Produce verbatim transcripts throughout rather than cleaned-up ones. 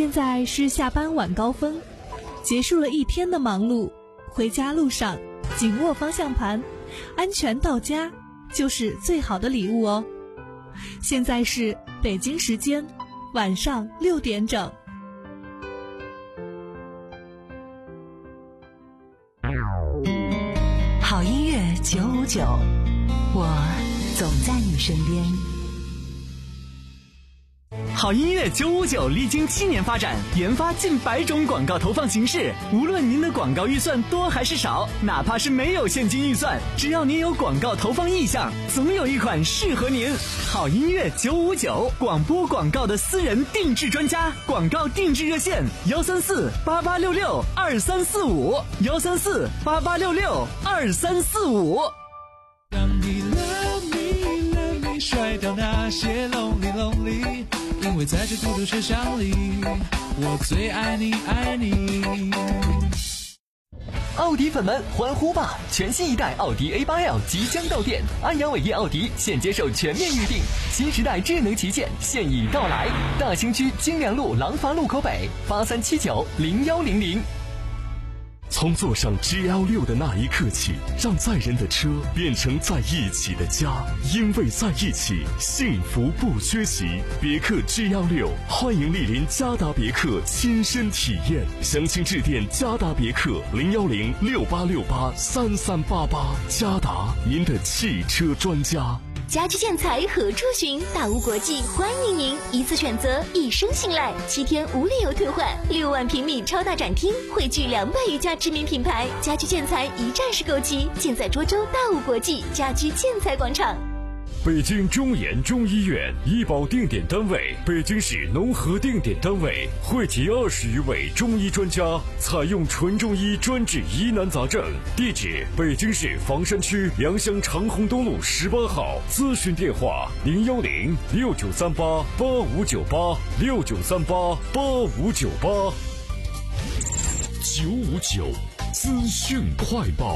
现在是下班晚高峰，结束了一天的忙碌，回家路上紧握方向盘，安全到家就是最好的礼物哦。现在是北京时间晚上六点整。 好音乐九五九，我总在你身边。 好音乐九五九历经七年发展，研发近百种广告投放形式。无论您的广告预算多还是少，哪怕是没有现金预算，只要您有广告投放意向，总有一款适合您。好音乐九五九，广播广告的私人定制专家，广告定制热线幺三四八八六六二三四五幺三四八八六六二三四五。 让你 love me love me 甩掉那些 lonely lonely，因为在这孤独车厢里，我最爱你爱你。 奥迪粉们欢呼吧！全新一代奥迪 A 八 L 即将到店，安阳伟业奥迪现接受全面预定，新时代智能旗舰现已到来。大兴区金良路廊坊路口北八三七九零幺零零。 从坐上 G L 六 的那一刻起，让载人的车变成在一起的家，因为在一起，幸福不缺席。别克 G L 六，欢迎莅临嘉达别克亲身体验，详情致电嘉达别克零幺零六八六八三三八八。嘉达，您的汽车专家。 家居建材何处寻？大屋国际欢迎您，一次选择，一生信赖，七天无理由退换，六万平米超大展厅，汇聚两百余家知名品牌，家居建材一站式购齐，尽在涿州大屋国际家居建材广场。 北京中研中医院医保定点单位，北京市农合定点单位，汇集二十余位中医专家，采用纯中医专治疑难杂症。地址：北京市房山区良乡长虹东路十八号。咨询电话：零幺零六九三八八五九八六九三八八五九八。九五九资讯快报。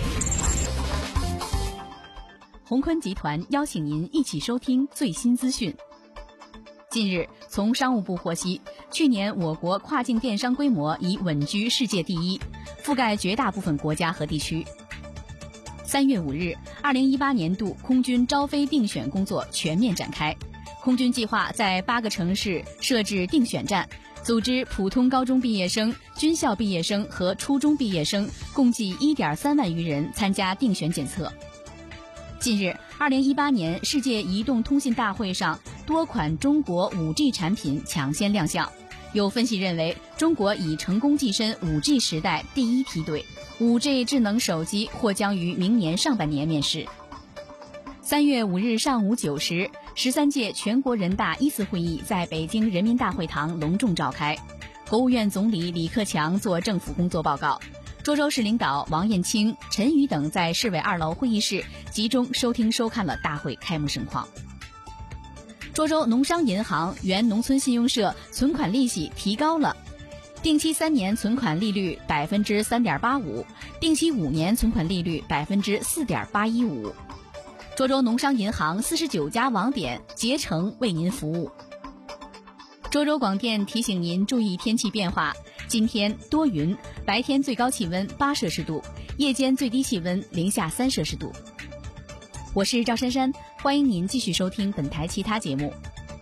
宏坤集团邀请您一起收听最新资讯。近日，从商务部获悉，去年我国跨境电商规模已稳居世界第一，覆盖绝大部分国家和地区。三月五日，二零一八年度空军招飞定选工作全面展开，空军计划在八个城市设置定选站，组织普通高中毕业生、军校毕业生和初中毕业生共计 一点三万余人参加定选检测。近日，二零一八年世界移动通信大会上，多款中国 五 G 产品抢先亮相。有分析认为，中国已成功跻身 五 G 时代第一梯队， 五 G 智能手机或将于明年上半年面世。三月五日上午九时，十三届全国人大一次会议在北京人民大会堂隆重召开，国务院总理李克强作政府工作报告。涿州市领导王艳青、陈宇等在市委二楼会议室集中收听收看了大会开幕盛况。涿州农商银行原农村信用社存款利息提高了，定期三年存款利率 百分之三点八五， 定期五年存款利率 百分之四点八一五。涿州农商银行四十九家网点竭诚为您服务。涿州广电提醒您注意天气变化，今天多云，白天最高气温八摄氏度，夜间最低气温零下三摄氏度。我是赵珊珊，欢迎您继续收听本台其他节目。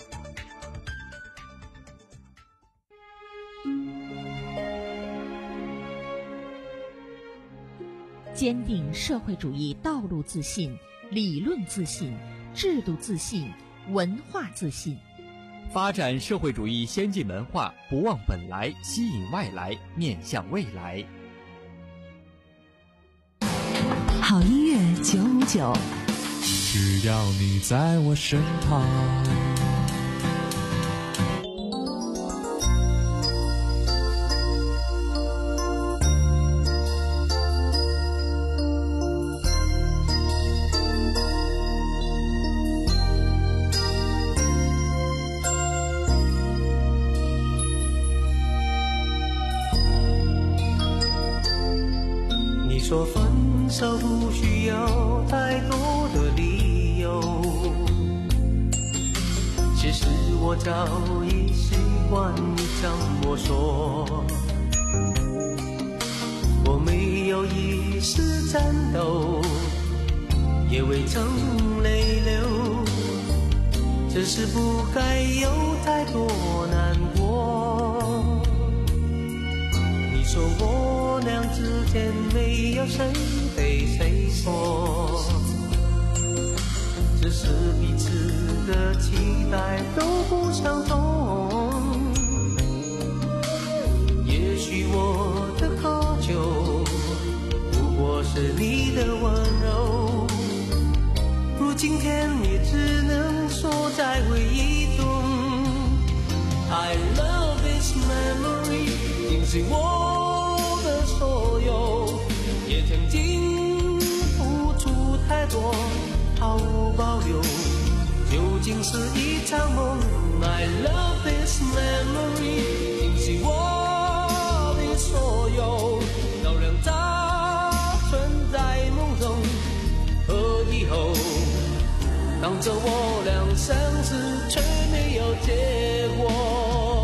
坚定社会主义道路自信，理论自信，制度自信，文化自信。 发展社会主义先进文化，不忘本来，吸引外来，面向未来。 好音乐九五九， 只要你在我身旁。 说分手不需要太多的理由，其实我早已习惯一场摸索，我没有一丝战斗，也未曾泪流，只是不该有太多难过。你说我俩之间没有谁对谁错，只是彼此的期待都不相同。也许我的渴求不过是你的温柔，如今天也只能锁在回忆中。I love this memory， 精是我的所有，也曾经付出太多，毫无保留，究竟是一场梦。I love this memory， 精是我的所有，照亮它存在梦中和以后，当着我俩相识却没有结果。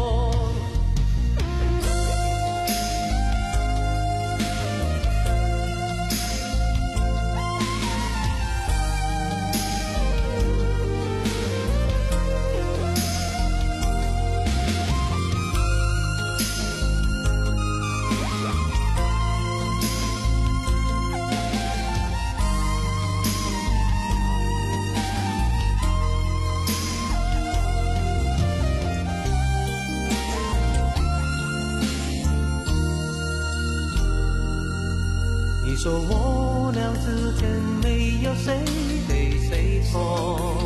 你说我俩之间没有谁对谁错，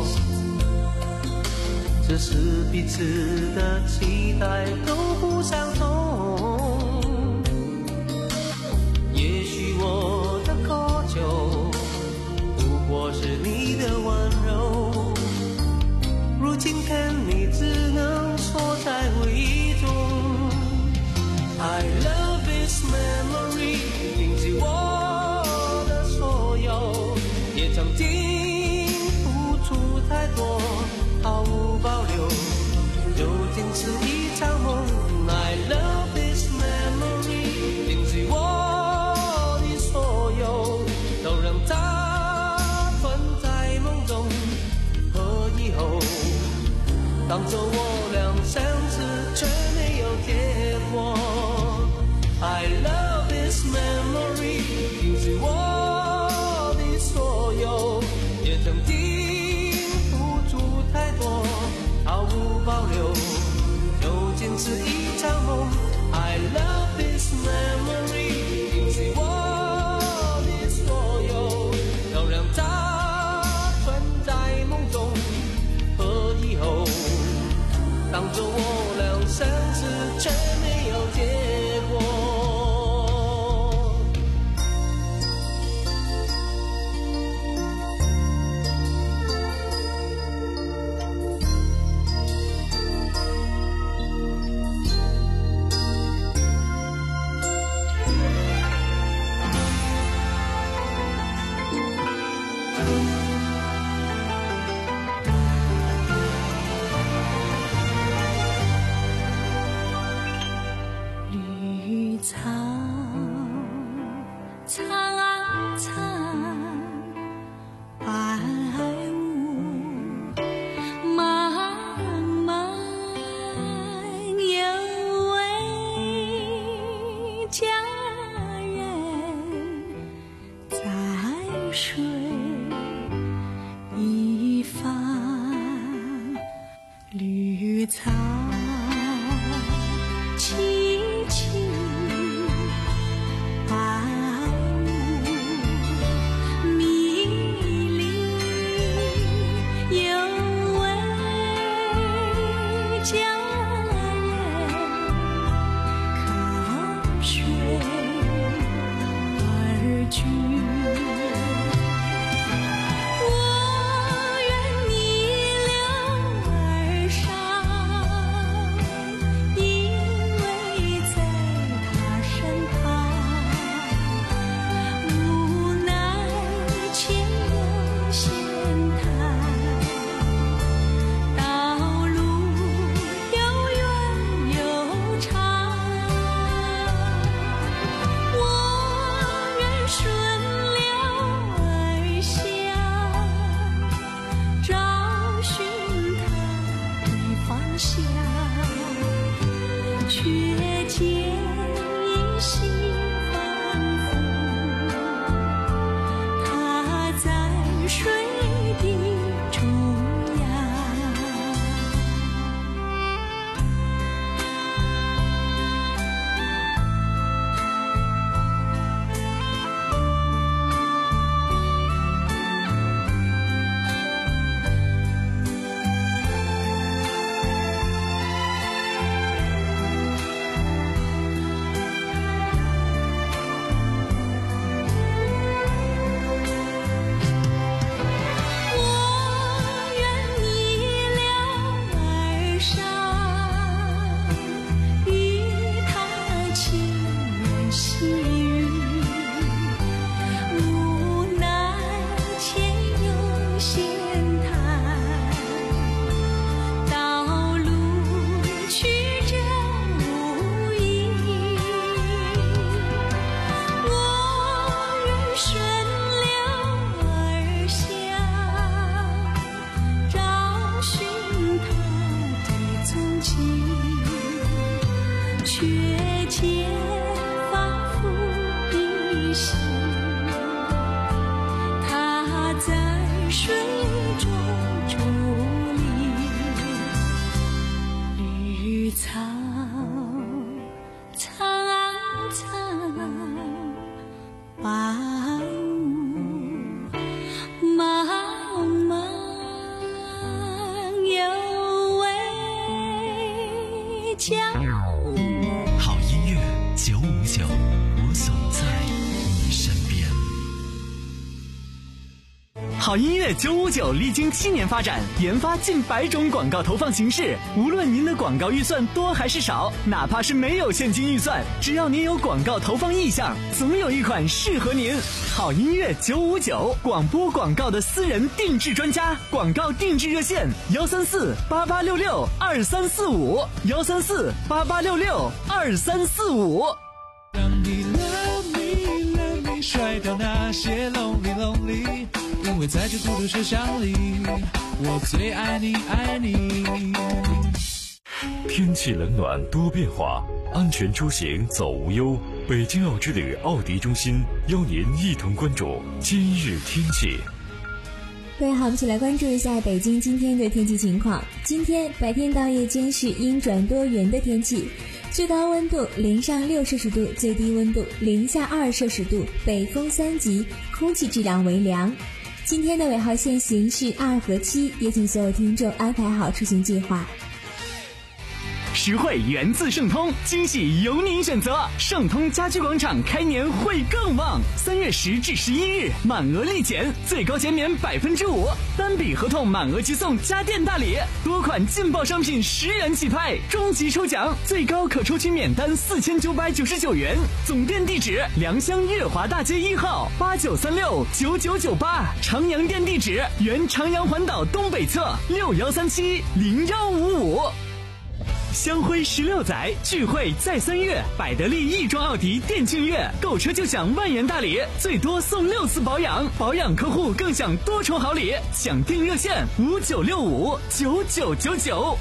只是彼此的期待都不相同。也许我的渴求不过是你的温柔，如今天你只能锁在回忆中。I love this memory， 铭记我的所有，也曾经付出太多，毫无保留，究竟是一场梦。I love this memory， 铭记我的所有，都让它存在梦中和以后，当作我俩相识却没有结果。I love this memory， 铭记我的所有，也曾经付出太多，毫无保留，究竟是一场梦。I love this memory， 铭记我的所有，要让它存在梦中和以后，当作我俩相识却没有结果。 绿草苍苍，白雾茫茫，有位佳人在水一方，绿草萋萋，白雾迷离，有位佳人靠水而居。我愿逆流而上，因为却见依稀仿佛他在水的中央。却见仿佛依稀，他在水中伫立，绿草苍苍，万物茫茫，有位将好音乐九五九，我总在你身边。好音乐九五九历经七年发展，研发近百种广告投放形式。无论您的广告预算多还是少，哪怕是没有现金预算，只要您有广告投放意向，总有一款适合您。好音乐九五九，广播广告的私人定制专家，广告定制热线幺三四八八六六二三四五幺三四八八六六二三四五。 让你 love me love me 甩掉那些 lonely lonely， 因为在这孤独车厢里，我最爱你爱你。 天气冷暖多变化，安全出行走无忧。北京奥之旅奥迪中心邀您一同关注今日天气。 各位好，我们一起来关注一下北京今天的天气情况。今天白天到夜间是阴转多云的天气，最高温度零上六摄氏度，最低温度零下二摄氏度，北风三级，空气质量为良。今天的尾号限行是二和七，也请所有听众安排好出行计划。 实惠源自盛通，惊喜由您选择。盛通家居广场开年会更旺，三月十至十一日满额立减，最高减免百分之五，单笔合同满额即送家电大礼，多款劲爆商品十元起拍，终极抽奖最高可抽取免单四千九百九十九元。总店地址：良乡月华大街一号八九三六九九九八，长阳店地址：原长阳环岛东北侧六幺三七零幺五五。香辉十六载，聚会在三月，百得利亦庄奥迪店庆月，购车就享万元大礼，最多送六次保养，保养客户更享多重好礼。抢订热线五九六五九九九九。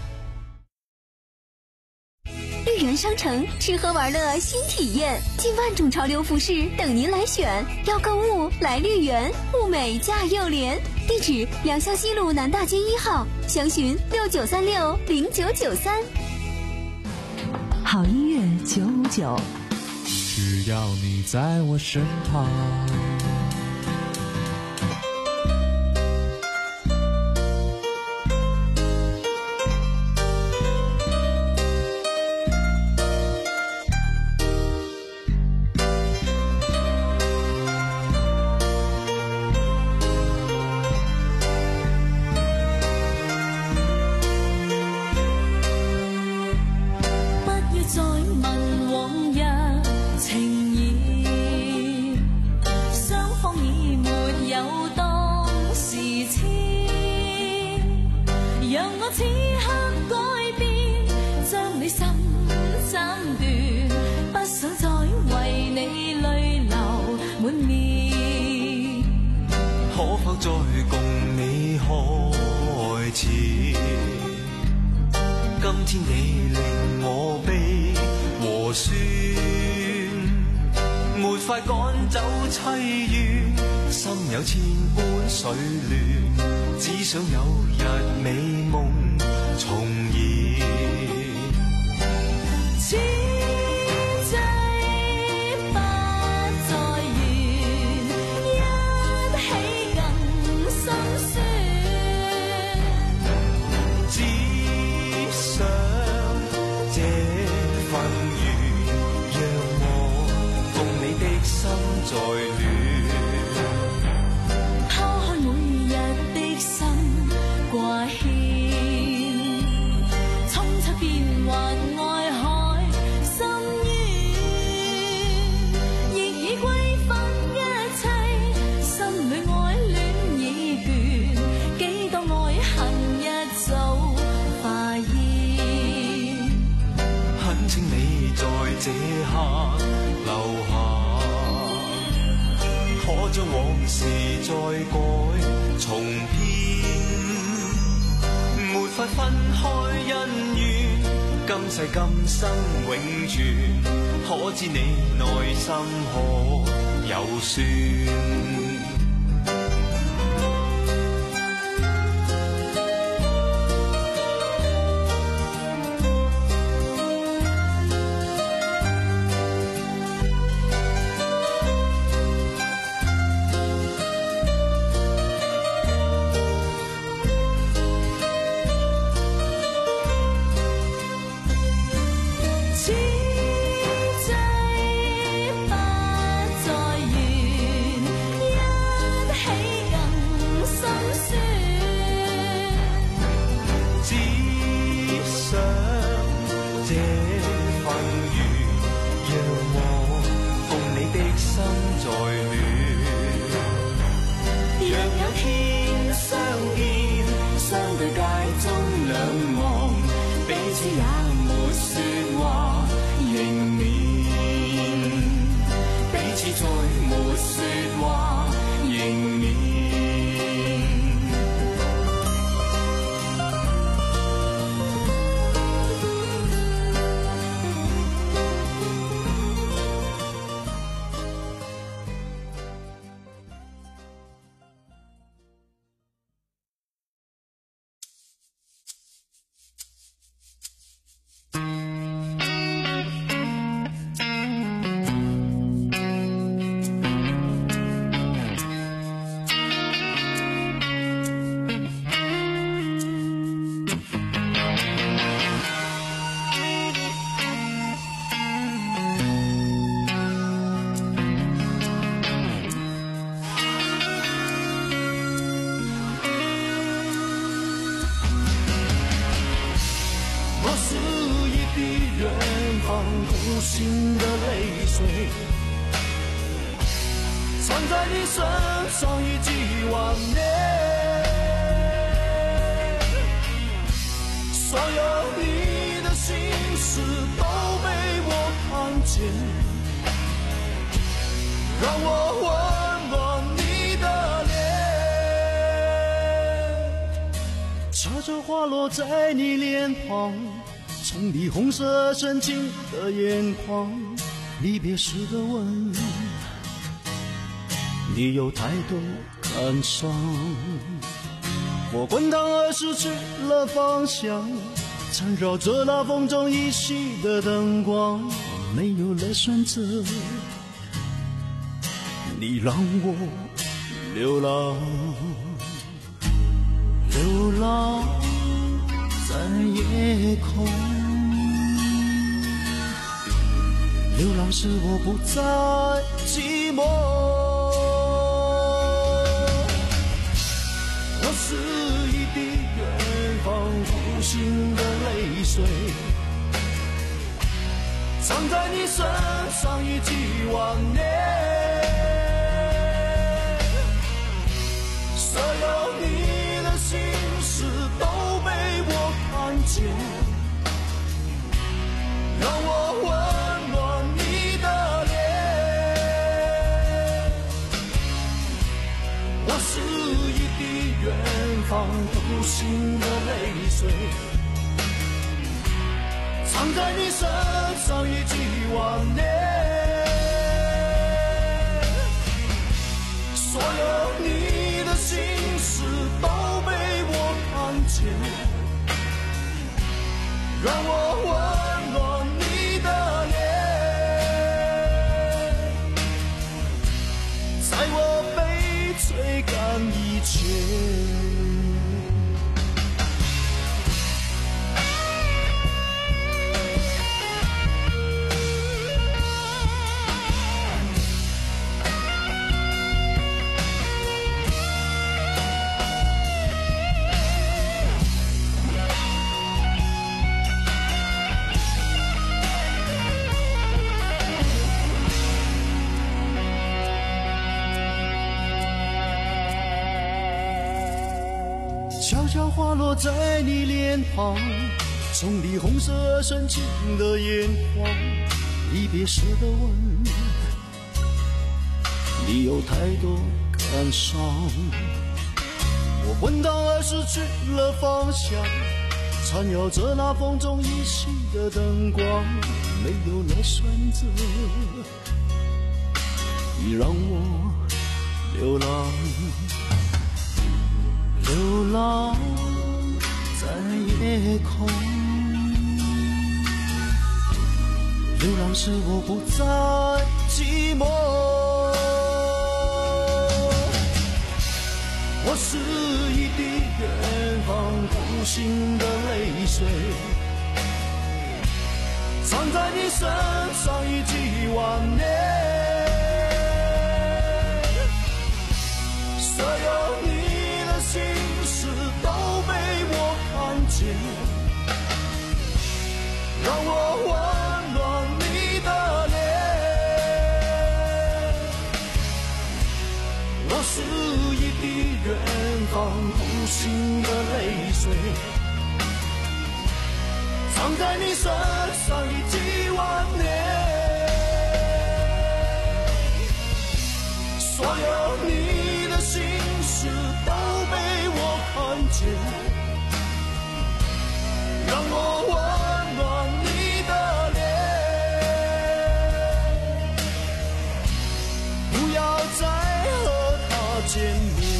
绿园商城吃喝玩乐新体验，近万种潮流服饰等您来选。要购物来绿园，物美价又廉。地址：良乡西路南大街一号，详询六九三六零九九三。 好音乐九五九， 只要你在我身旁。 再共你開始，今情你令我悲和酸，没法赶走凄怨，心有千般水乱，只想有日美梦重現。 此際不再遠，一起更心酸。 只想這份緣，讓我共你的心再亂。 拋開每日的心掛牽，衝出變幻愛海深淵，亦已歸分一切，心裏愛戀已倦，幾多愛恨一早化煙。 懇請你在這刻留下，可將往事再改重編，沒法分開恩怨，今世今生永存，可知你內心可有算？ 无心的泪水，藏在你身上一记万年。所有你的心事都被我看见，让我温暖你的脸。悄悄滑落在你脸庞，从你红色深情的眼眶，离别时的吻，你又抬头看上。我滚烫而失去了方向，缠绕着那风中依稀的灯光，没有了选择，你让我流浪，流浪在夜空。流浪使我不再寂寞，我是一滴远方无心的泪水，藏在你身上一记万年。所有你的心事都被我看见，让我温暖你的脸。我是一滴远方无心的泪水， 藏在你身上已几万年，所有你的心事都被我看见，让我温暖你的脸，在我被吹干以前。悄悄滑落在你脸庞，从你红色而深情的眼眶，离别时的吻，你有太多感伤。我昏倒而失去了方向，缠绕着那风中依稀的灯光，没有了选择，你让我流浪。流浪在夜空，流浪使我不再寂寞。我是一滴远方无形的泪水，藏在你身上已几万年，所有你心事都被我看见，让我温暖你的脸。我是一滴远方无形的泪水，藏在你身上已几万年，所有你的心事都被我看见，让我温暖你的脸，不要再和他见面。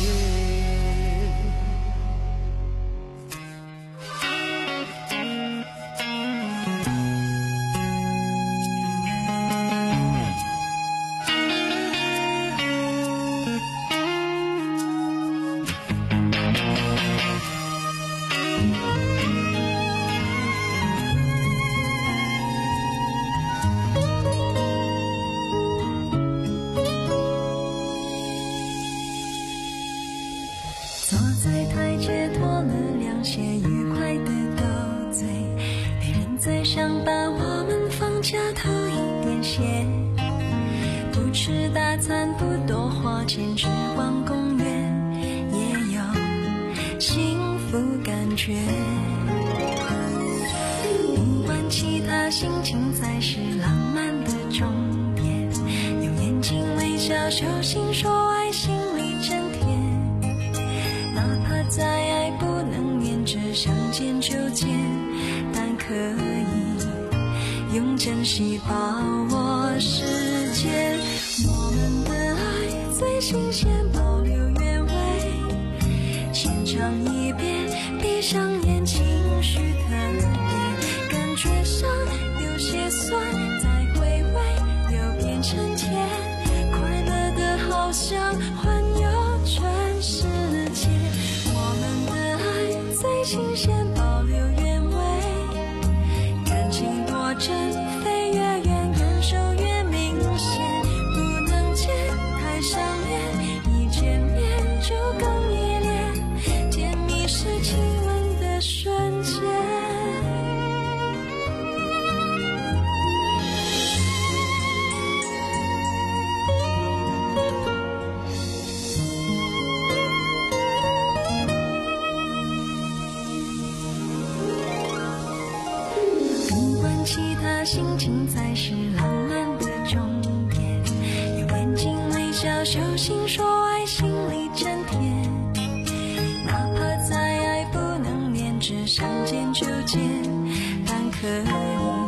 不管其他，心情才是浪漫的终点。用眼睛微笑，手心说爱，心里真甜。哪怕再爱不能连着相见就见，但可以用珍惜把握时间。我们的爱最新鲜，保留原味，浅尝一遍，闭上眼，情绪特别，感觉上有些酸，再回味又变成甜，快乐的好像环游全世界。我们的爱最新鲜，保留原味，感情多真，飞越远，感受越明显，不能见太想念，一见面就更依恋，甜蜜是亲吻的瞬间。不管其他，心情才是浪漫的终点。用眼睛微笑，手心说爱，心里真甜。哪怕再爱不能连着相见就见，但可以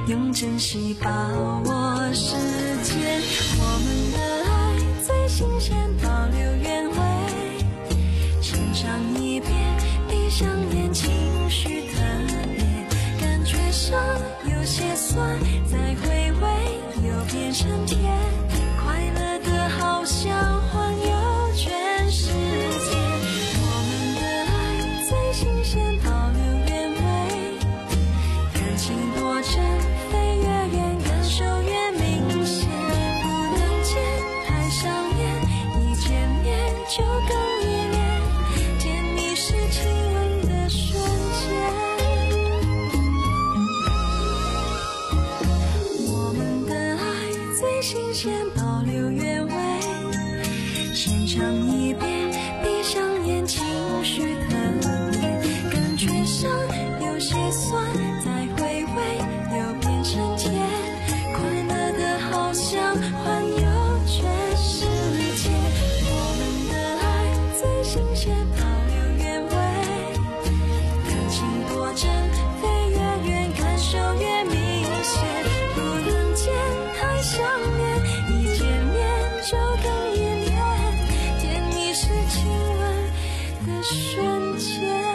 用珍惜把握时间。我们的爱最新鲜，保留原味，欣赏一遍，闭上眼，情绪特别，感觉上有些酸，再回味又变成甜，快乐的好像环游全世界。我们的爱最新鲜，保留原味，感情多真，飞越远，感受越明显，不能见太想念，一见面就更依恋，甜蜜是亲吻的瞬间。我们的爱最新鲜，保留原味，先尝一遍，闭上眼，情绪特别，感觉上有些酸，再回味又变成甜，快乐的好像环游全世界。我们的爱最新鲜，保留原味，感情多真，飞越远，感受越明显，不能见太想念，一见面就更依恋，甜蜜是亲吻的瞬间。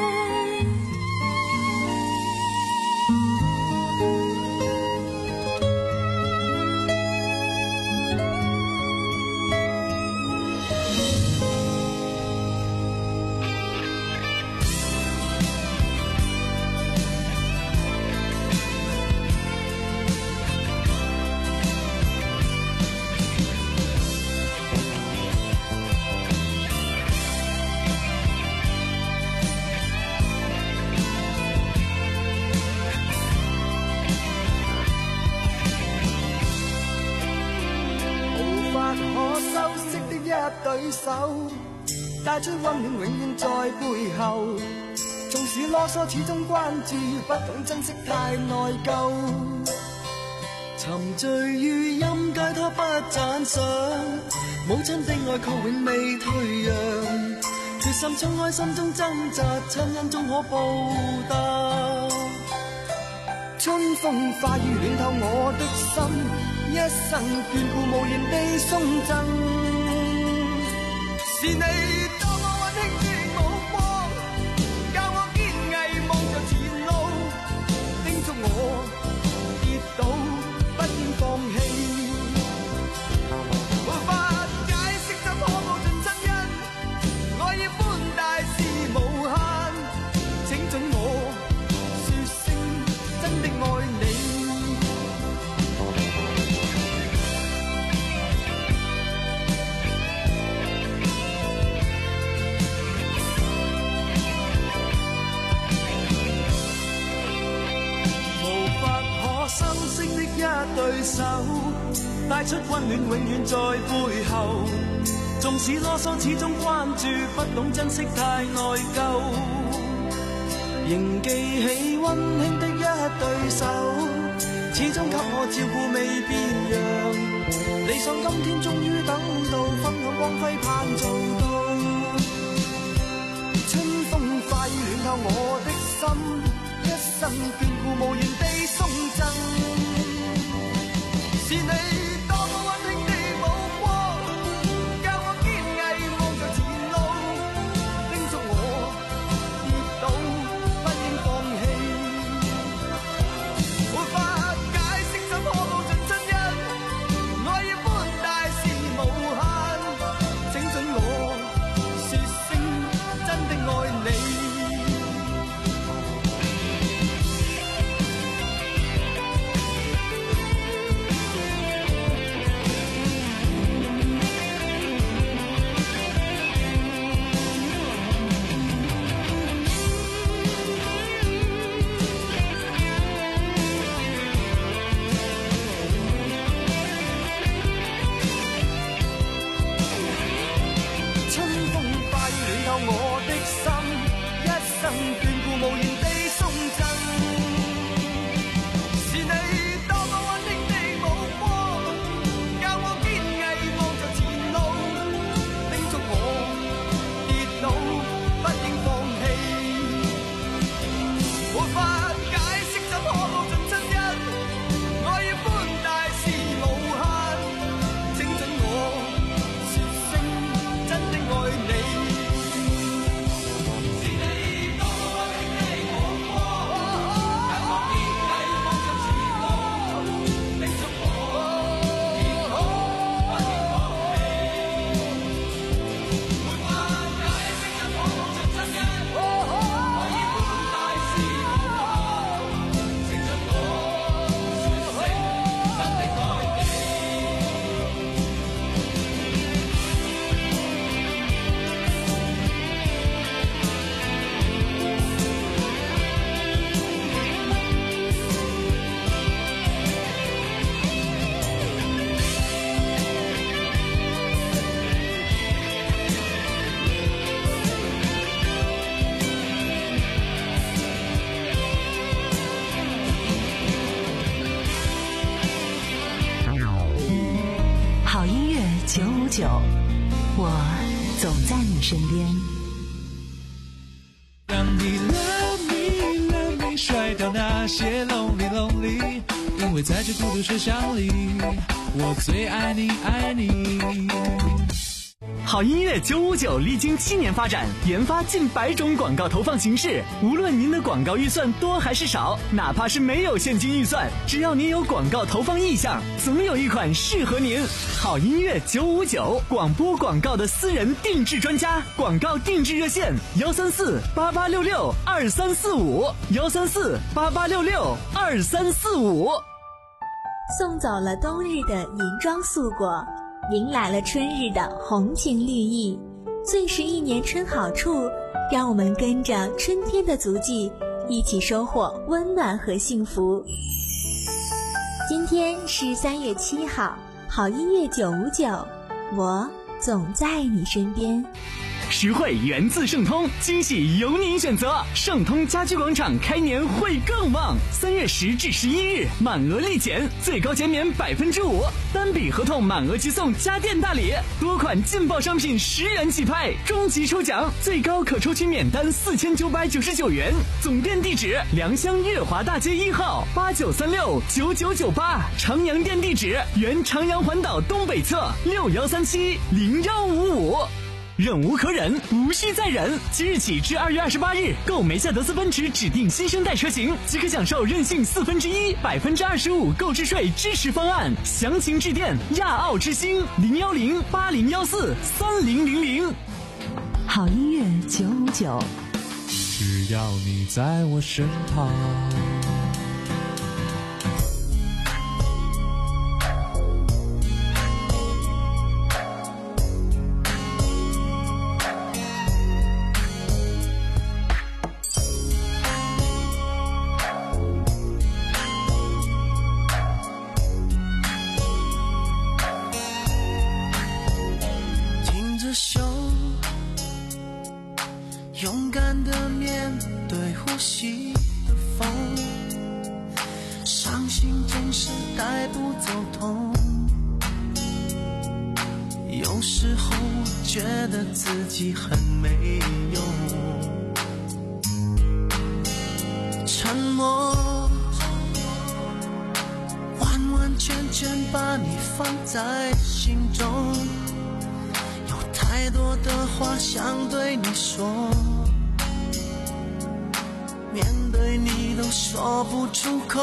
对手带出温暖，永远在背后。纵使啰嗦，始终关注，不懂珍惜，太内疚。沉醉于音阶，他不赞赏。母亲的爱却永未退让，决心冲开心中挣扎，亲恩终可报答。春风化雨暖透我的心，一生眷顾无言地送赠。是你多么温馨的目光，教我坚毅望着前路，叮嘱我跌倒不应放弃。无法解释怎可报尽亲恩，爱意般大是无限，请准我说声真的爱你。深色的一對手，帶出溫暖，永遠在背後。縱使囉嗦，始終關注，不懂珍惜，太內疚。仍記起溫馨的一對手，始終給我照顧未變樣。理想今天終於等到，分享光輝盼做到。春風化雨暖透我的心，一生眷顧無言地送贈。是你多麼溫馨的目光，教我堅毅望着前路，叮囑我跌倒不應放棄。無法解釋怎可報盡親恩，愛意般大是無限，請准我說聲真的愛你。 九五九，我总在你身边。 让你 love me love me 甩掉那些 lonely lonely， 因为在这孤独车厢里，我最爱你爱你。 好音乐九五九历经七年发展，研发近百种广告投放形式。无论您的广告预算多还是少，哪怕是没有现金预算，只要您有广告投放意向，总有一款适合您。好音乐九五九，广播广告的私人定制专家，广告定制热线：幺三四八八六六二三四五，幺三四八八六六二三四五。 送走了冬日的银装素裹，迎来了春日的红情绿意，最是一年春好处，让我们跟着春天的足迹，一起收获温暖和幸福。今天是三月七号，好音乐九五九，我总在你身边。 实惠源自盛通，惊喜由您选择。盛通家居广场开年会更旺，三月十至十一日满额立减，最高减免百分之五，单笔合同满额即送家电大礼，多款劲爆商品十元起拍，终极抽奖最高可抽取免单四千九百九十九元。总店地址：良乡月华大街一号八九三六九九九八，长阳店地址：原长阳环岛东北侧六幺三七零幺五五。忍无可忍，无需再忍。即日起至二月二十八日，购梅赛德斯奔驰指定新生代车型，即可享受任性四分之一、百分之二十五购置税支持方案。详情致电亚奥之星零幺零八零幺四三零零零。 好音乐九五九， 只要你在我身旁。 勇敢的面对呼吸的风，伤心总是带不走痛。有时候我觉得自己很没用，沉默完完全全把你放在心中，有太多的话想对你说，面对你都说不出口。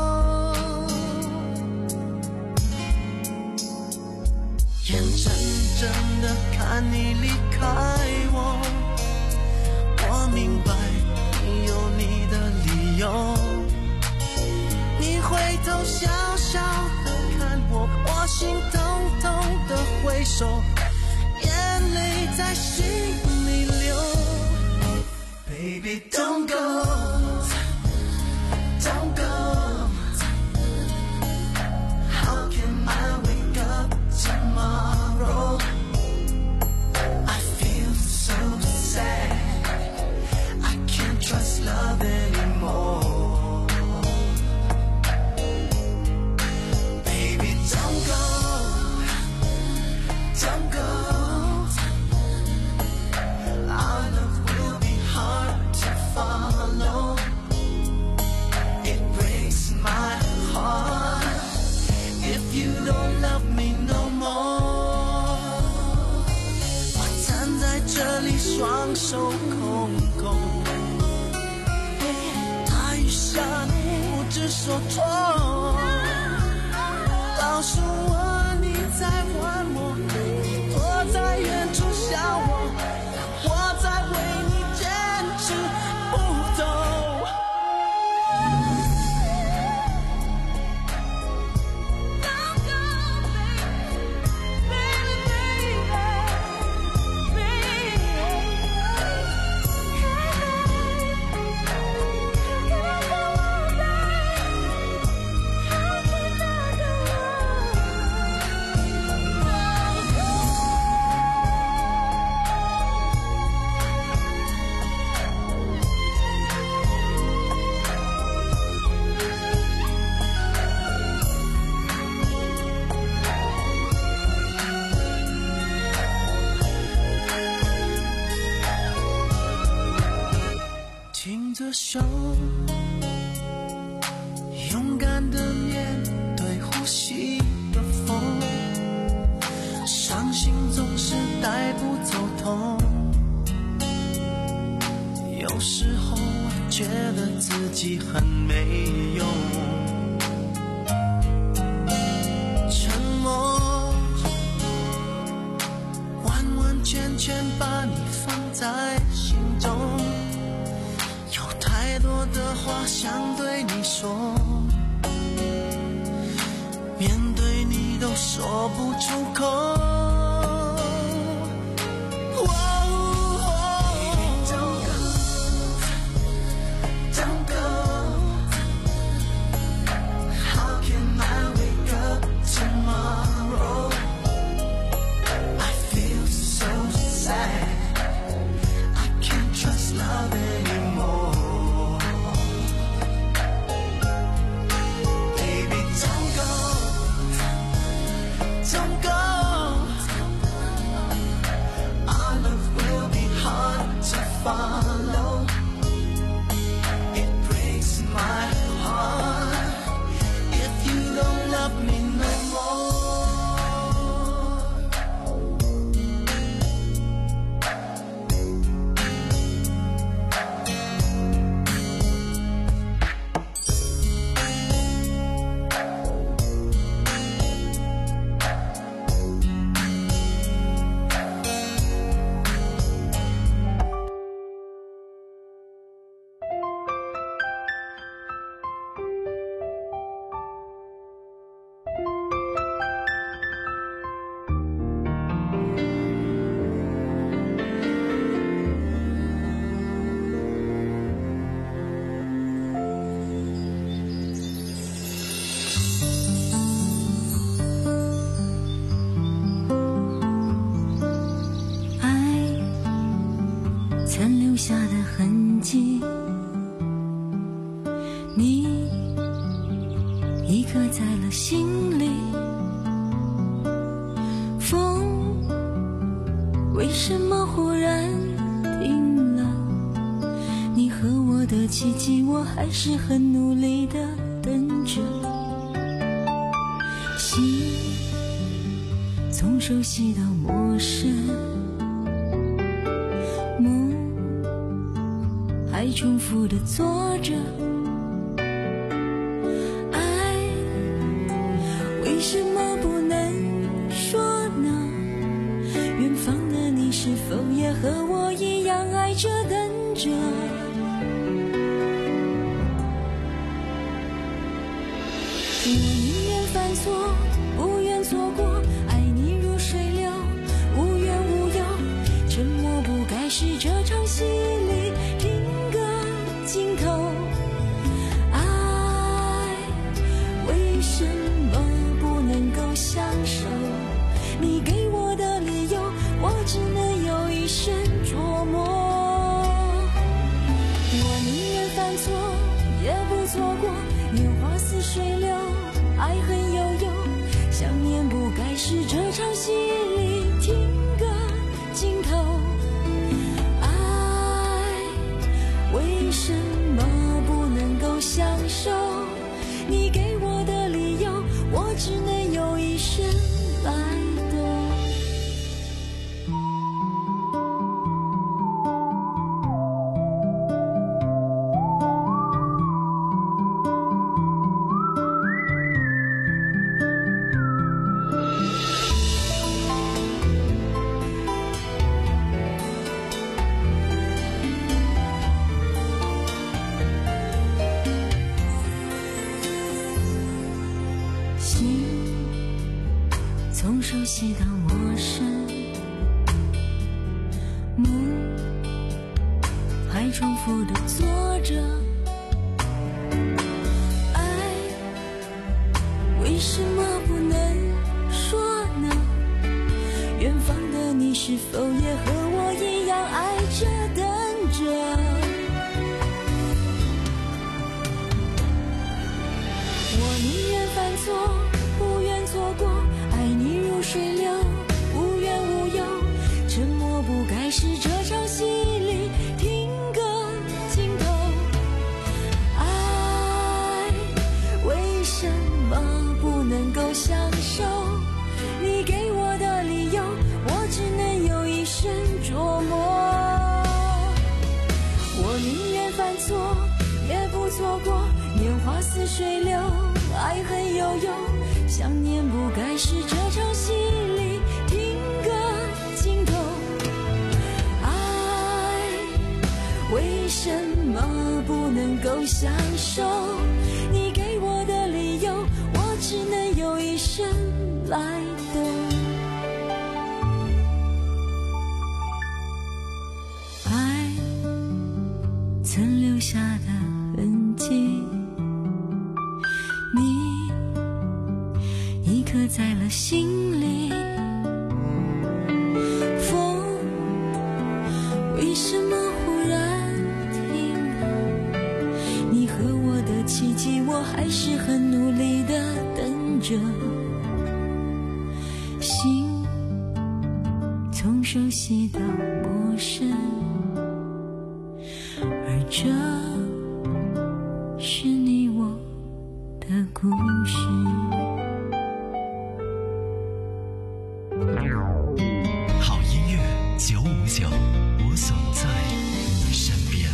眼睁睁地看你离开我，我明白你有你的理由。你回头笑笑地看我，我心痛痛地挥手，眼泪在心里流。Baby, don't go, don't go. How can I wake up tomorrow? I feel so sad. I can't trust love anymore. Baby, don't go, don't go. Our love will be hard to follow. It breaks my heart if you don't love me no more. 我站在这里双手空空，大雨下不知所措，告诉我你在玩我，你躲在远处笑我，我在为你坚持不走。 着手，勇敢的面对呼吸的风，伤心总是带不走痛。有时候我觉得自己很没用，沉默完完全全把你放在心中，有太多的话想对你说，面对你都说不出口。 下的痕迹，你已刻在了心里。风为什么忽然停了？你和我的奇迹，我还是很努力的等着。心从熟悉到陌生，梦还重复地做着，爱为什么不能说呢？远方的你是否也和我一样爱着等着？我宁愿犯错，不愿错过，爱你如水流，无怨无忧，沉默不该是这场戏里尽头，爱为什么不能够相守？你给我的理由，我只能有一生琢磨。我宁愿犯错，也不错过，年华似水流，爱恨悠悠，想念不该是这场戏里听个尽头。为什么不能够相守？你给我的理由，我只能有一生来懂。从熟悉到陌生，梦还重复地做着，爱为什么不能说呢？远方的你是否也和我一样爱着等着？我宁愿犯错，不愿错过，爱你如水流，无怨无忧，沉默不该是这场戏里听个尽头。 想念不该是这场戏里听个尽头。爱为什么不能够享受？你给我的理由，我只能有一生来懂。爱曾留下的痕迹，你已刻在了心里。风为什么忽然停了？你和我的奇迹，我还是很努力地等着。心从熟悉到陌生，而这是你我的故事。 好音乐九五九，我总在你身边。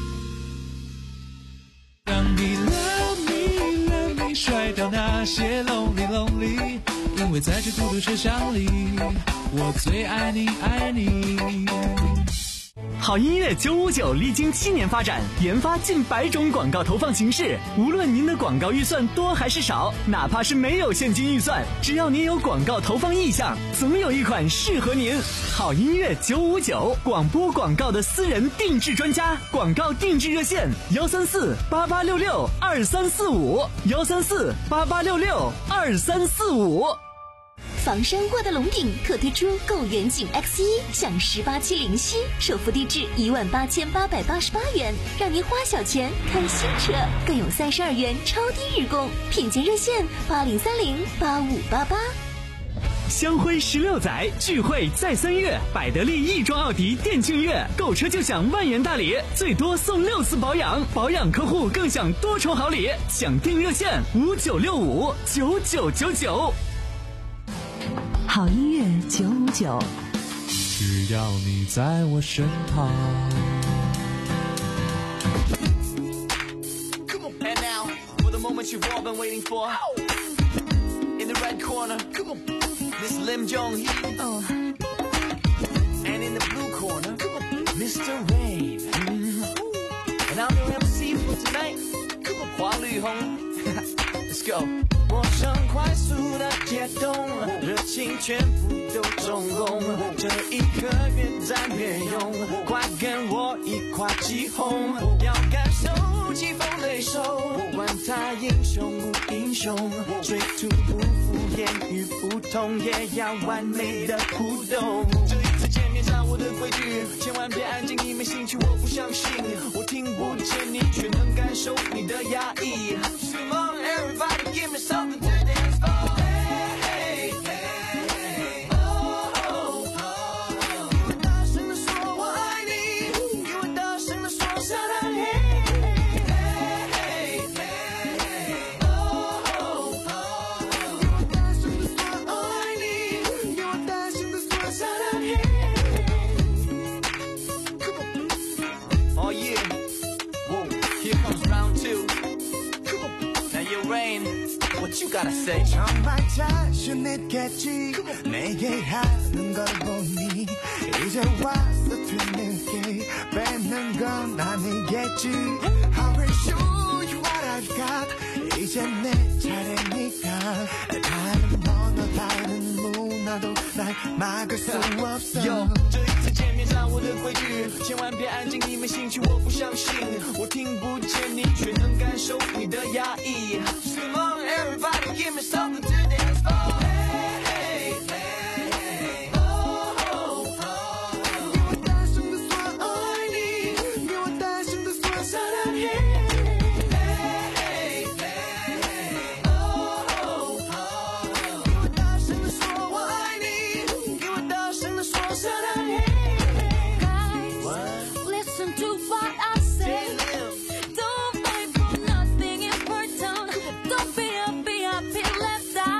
让你 love me love me 甩掉那些 lonely lonely， 因为在这孤独车厢里，我最爱你爱你。 好音乐九五九历经七年发展，研发近百种广告投放形式。无论您的广告预算多还是少，哪怕是没有现金预算，只要您有广告投放意向，总有一款适合您。好音乐九五九，广播广告的私人定制专家，广告定制热线：幺三四八八六六二三四五，幺三四八八六六二三四五。 房山沃德龙鼎特推出购远景 X 一 享十八期零息，首付低至一万八千八百八十八元，让您花小钱看新车，更有三十二元超低日供，品鉴热线八零三零八五八八。 香辉十六载聚会在三月，百得利亦庄奥迪店庆月，购车就享万元大礼，最多送六次保养，保养客户更享多重好礼，享定热线五九六五九九九九。 好音乐九五九， 只要你在我身旁。 And now, for the moment you've all been waiting for. In the red corner, Miss Lim Jong-hee. Oh. And in the blue corner, Mister Rain. And I'm your M C for tonight, Hua Lü-hong. Let's go. 我乘快速的解冻，热情全部都中共，这一刻越战越勇，快跟我一块起哄，要感受起风雷手，管他英雄不英雄，水土不服，言语不通，也要完美的互动。这一次见面上我的规矩，千万别安静，你没兴趣，我不相信，我听不见你，却能感受你的压抑。Come on, everybody, give me something to dance for. Hey, hey, hey, oh, oh, oh. 给我大声地说我爱你，给我大声地说撒浪嘿。Hey, hey, hey, oh, oh, oh. 给我大声地说我爱你，给我大声地说撒浪嘿。Come on. Oh yeah. Whoa, here comes round two. Rain, what you gotta say? 정말 자신 있겠지 내게 하는 걸 보니 이제 와서 뒤늦게 뺏는 건 아니겠지 I will show you what I've got 이제 내 차례니까 다른 언어 다른 문화도 날 막을 수 없어 Yo, 这一次见面上我的规矩，千万别安静，你没兴趣，我不相信，我听不见你，却能感受你的压抑。Come on, everybody, give me something to dance for. Hey, hey, hey, oh, oh, oh. 给我大声地说我爱你，给我大声地说撒浪嘿。Hey, hey, hey, oh, oh, oh. 给我大声地说我爱你，给我大声地说撒浪嘿。 Guys, listen to what I say. Don't fight for nothing important. Don't be a, be a, be left out.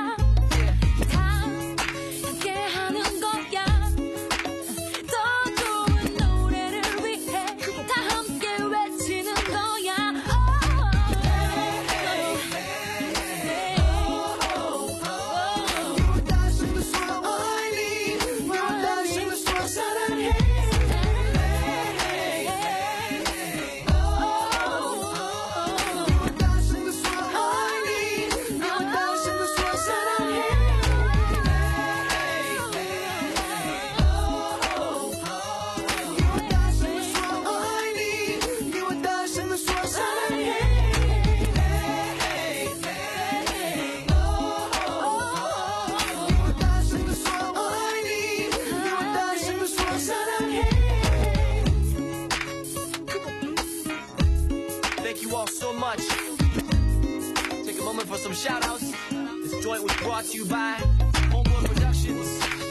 joint was brought to you by Homework Productions.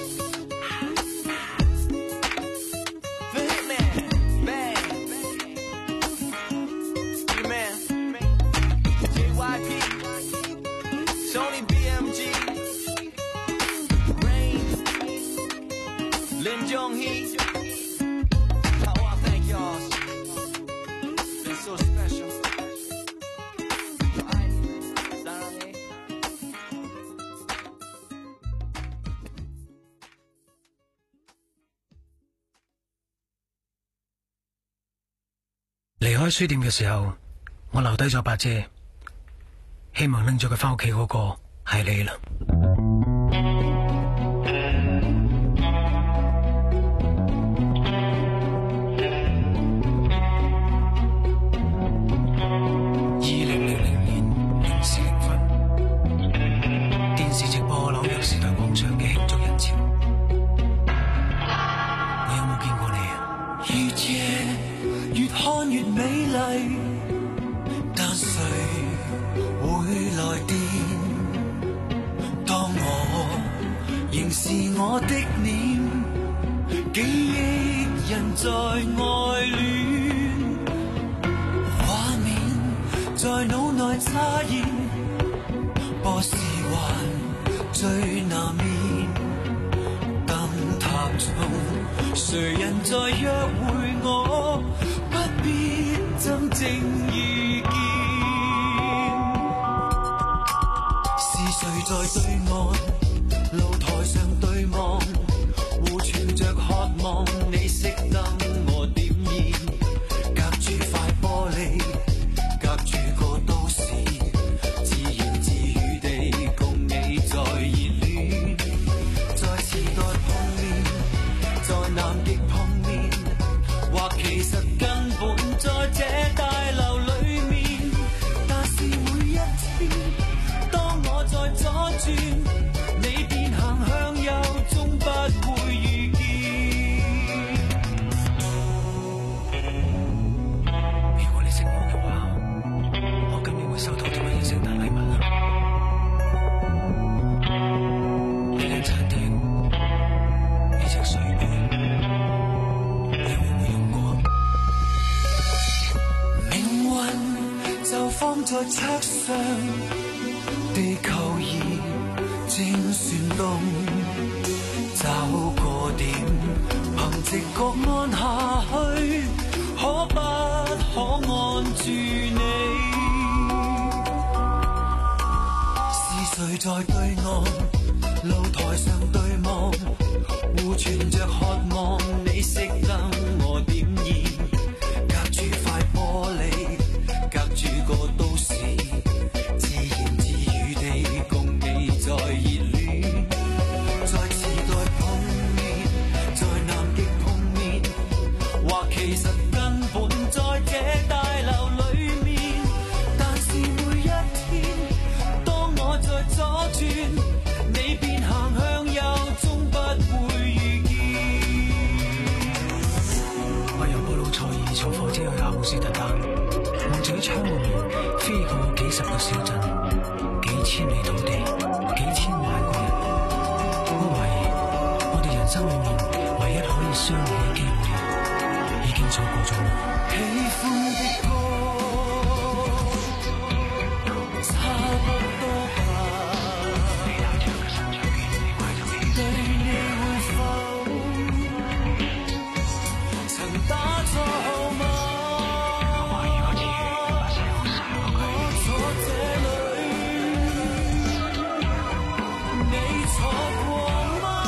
The Hitman, Bang, Hitman, J Y P, Tony B M G, Rain, Lim Jong Hee. I want to thank y'all. Been so special. 離開書店嘅時候，我留低咗把遮，希望拎咗佢返屋企嗰個係你啦。二零零零年零時零分，電視直播紐約時代廣場嘅慶祝人潮，我有冇見過你啊？ 越夜越看越美麗，但誰會來電？當我仍是我的臉，記憶人在愛戀，畫面在腦內擦現，播視環最南面，燈塔中誰人在約會我？不必真正遇見，是誰在對岸露台上對望，互傳着渴望，你熄燈我點燃，隔住塊玻璃，隔住個都市，自言自語地共你在熱戀，在時代碰面，在南極碰面，或其實根本在這大樓裏面，但是每一天，當我在左轉，你便行向右，終不會遇見。如果你識我嘅話，我今年會收到啲乜嘢聖誕禮物啊？呢間餐廳，呢隻水杯，你會唔會用過？命運就放在桌上，地球儀正旋動，找個點，憑直覺按下去，可不可按住你？是誰在對岸露台上對望，互傳着渴望，你熄燈我點燃，隔住塊玻璃，隔住個都市，自言自語地共你在熱戀，在時代碰面，在南極碰面，或其實根本在這大樓裏面，但是每一天，當我在左轉，你便行向右，終不會遇見。 我由布魯塞爾坐火車去阿姆斯特丹，望住喺窗外面飛過幾十個小鎮，幾千里土地，幾千萬個人。我懷疑我哋人生裏面唯一可以相遇嘅機會已經錯過咗啦。 喜歡的歌差不多吧，對你會否曾打錯號碼？我坐這裏，你坐過嗎？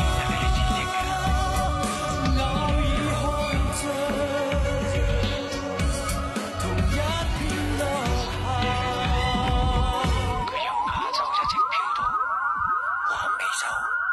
偶爾看着同一片落霞，佢由亞洲一直飄到南美洲。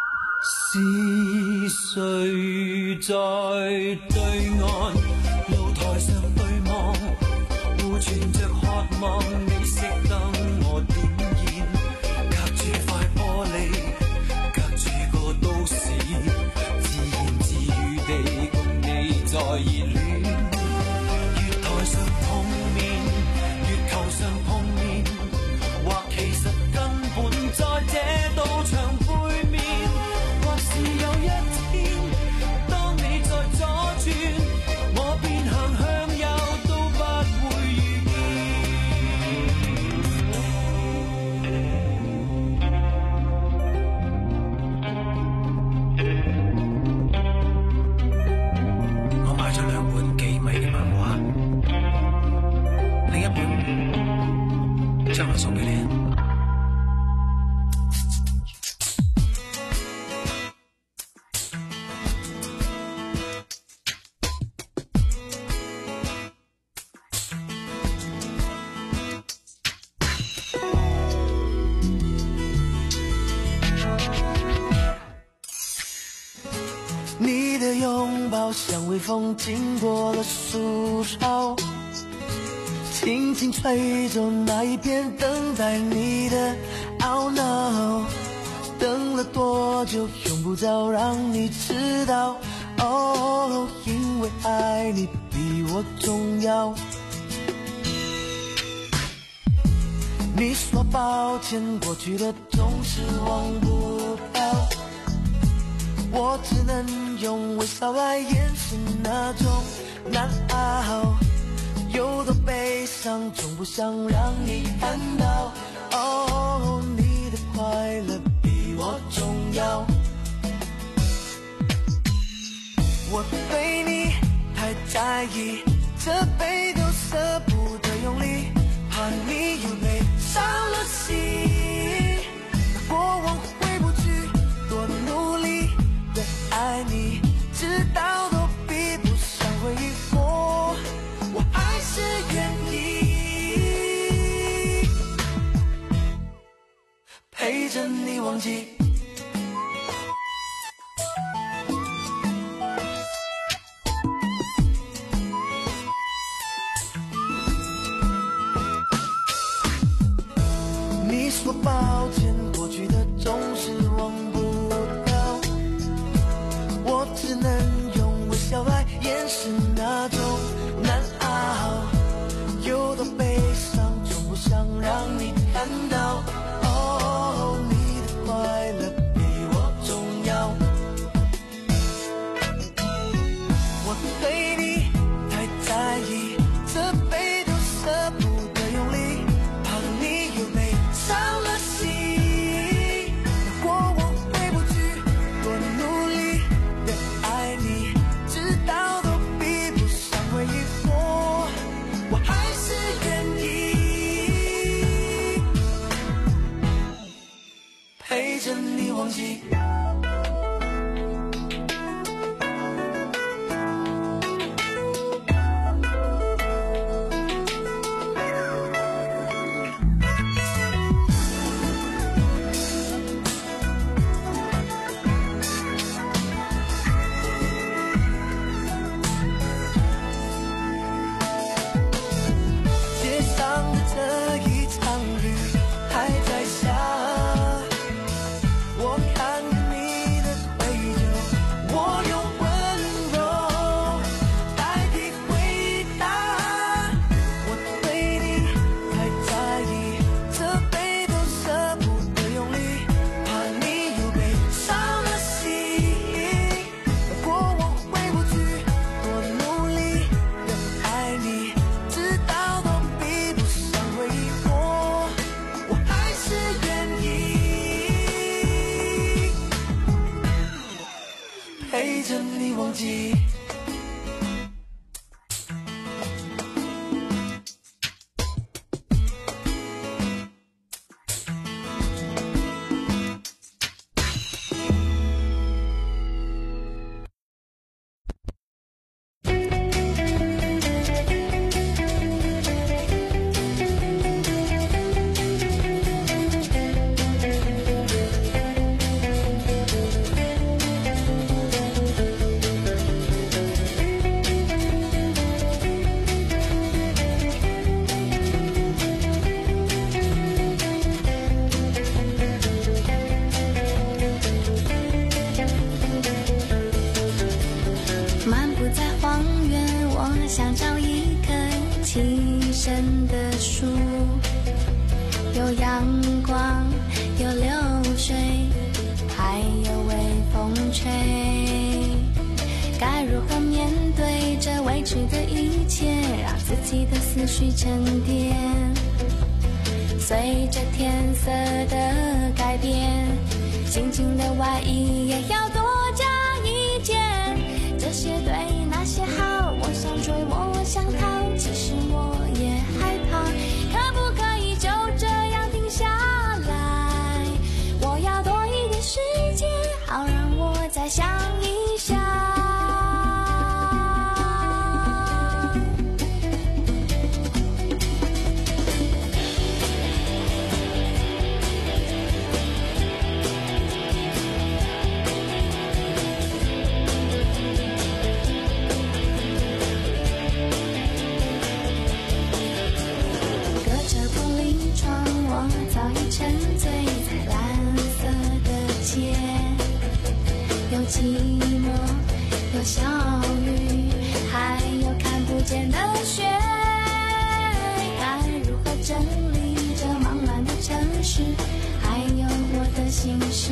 是誰在對岸露台上對望，互傳着渴望，你熄燈我點燃，隔住塊玻璃，隔住個都市，自言自語地共你在熱戀，月台上碰面，月球上碰面，或其實根本在這拥抱，像微风经过了树梢，轻轻吹走那一片等待你的懊恼。等了多久，用不着让你知道。哦，因为爱你比我重要。你说抱歉，过去的总是忘不掉，我只能用微笑来掩饰那种难熬。有多悲伤，总不想让你看到。哦，你的快乐比我重要。我对你太在意，这杯都舍不得用力，怕你又被伤了心。过往回不去，多努力的爱你，直到都比不上回忆过，我还是愿意陪着你忘记。你说抱歉，过去的总是忘不掉，我只能用微笑来掩饰那种难熬。有多悲伤，总不想让你看到。哦，你的快乐比我重要。我对你太在意，这杯都舍不得用力，怕你又被伤了心。过往回不去，多努力的爱你，直到都比不上回忆过，我还是愿意陪着你忘记。街上的这一场雨还在下，我看着你的愧疚，我用温柔代替回答。我对你太在意，这杯都舍不得用力，怕你又被伤了心。过往回不去，多努力的爱你，直到都比不上回忆过，我还是愿意陪着你忘记。 漫步在荒原，我想找一棵栖身的树，有阳光，有流水，还有微风吹。该如何面对这未知的一切，让自己的思绪沉淀？随着天色的改变，心情的外衣也要多加一件。这些对那些好，我想追，我想逃，其实我也害怕。可不可以就这样停下来？我要多一点时间，好让我再想一想。 寂寞，有小雨，还有看不见的雪。该如何整理这忙乱的城市，还有我的心事。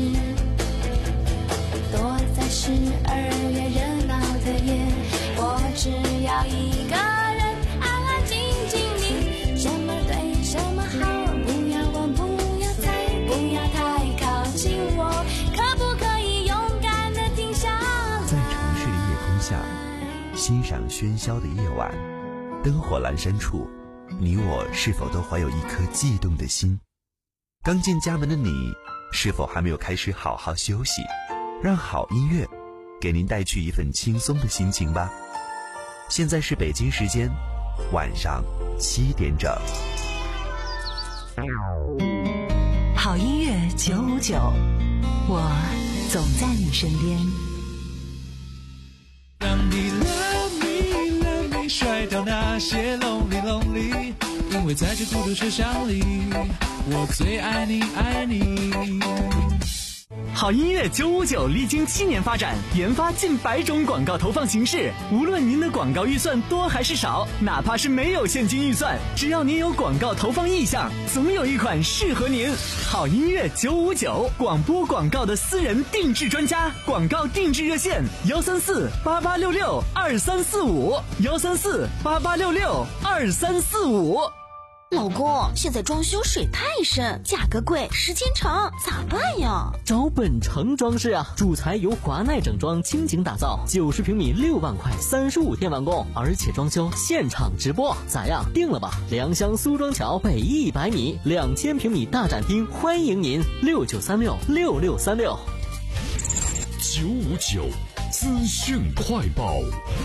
躲在十二月热闹的夜，我只要一个人安安静静地，什么对什么好，不要问，不要猜，不要太靠近我，可不可以勇敢地停下来。 在城市的夜空下，欣赏喧嚣的夜晚，灯火阑珊处，你我是否都怀有一颗悸动的心？刚进家门的你，是否还没有开始好好休息？让好音乐给您带去一份轻松的心情吧。现在是北京时间晚上七点整。 好音乐九五九，我总在你身边。 让你 love me love me 甩掉那些 lonely lonely， 因为在这孤独车厢里，我最爱你爱你。 好音乐九五九历经七年发展，研发近百种广告投放形式。无论您的广告预算多还是少，哪怕是没有现金预算，只要您有广告投放意向，总有一款适合您。好音乐九五九，广播广告的私人定制专家，广告定制热线：幺三四八八六六二三四五，幺三四八八六六二三四五。 老公，现在装修水太深，价格贵，时间长，咋办呀？ 找本城装饰啊，主材由华奈整装倾情打造，九十平米六万块，三十五天完工，而且装修现场直播，咋样？定了吧？良乡苏庄桥北一百米，两千平米大展厅，欢迎您，六九三六六六三六。 九五九资讯快报。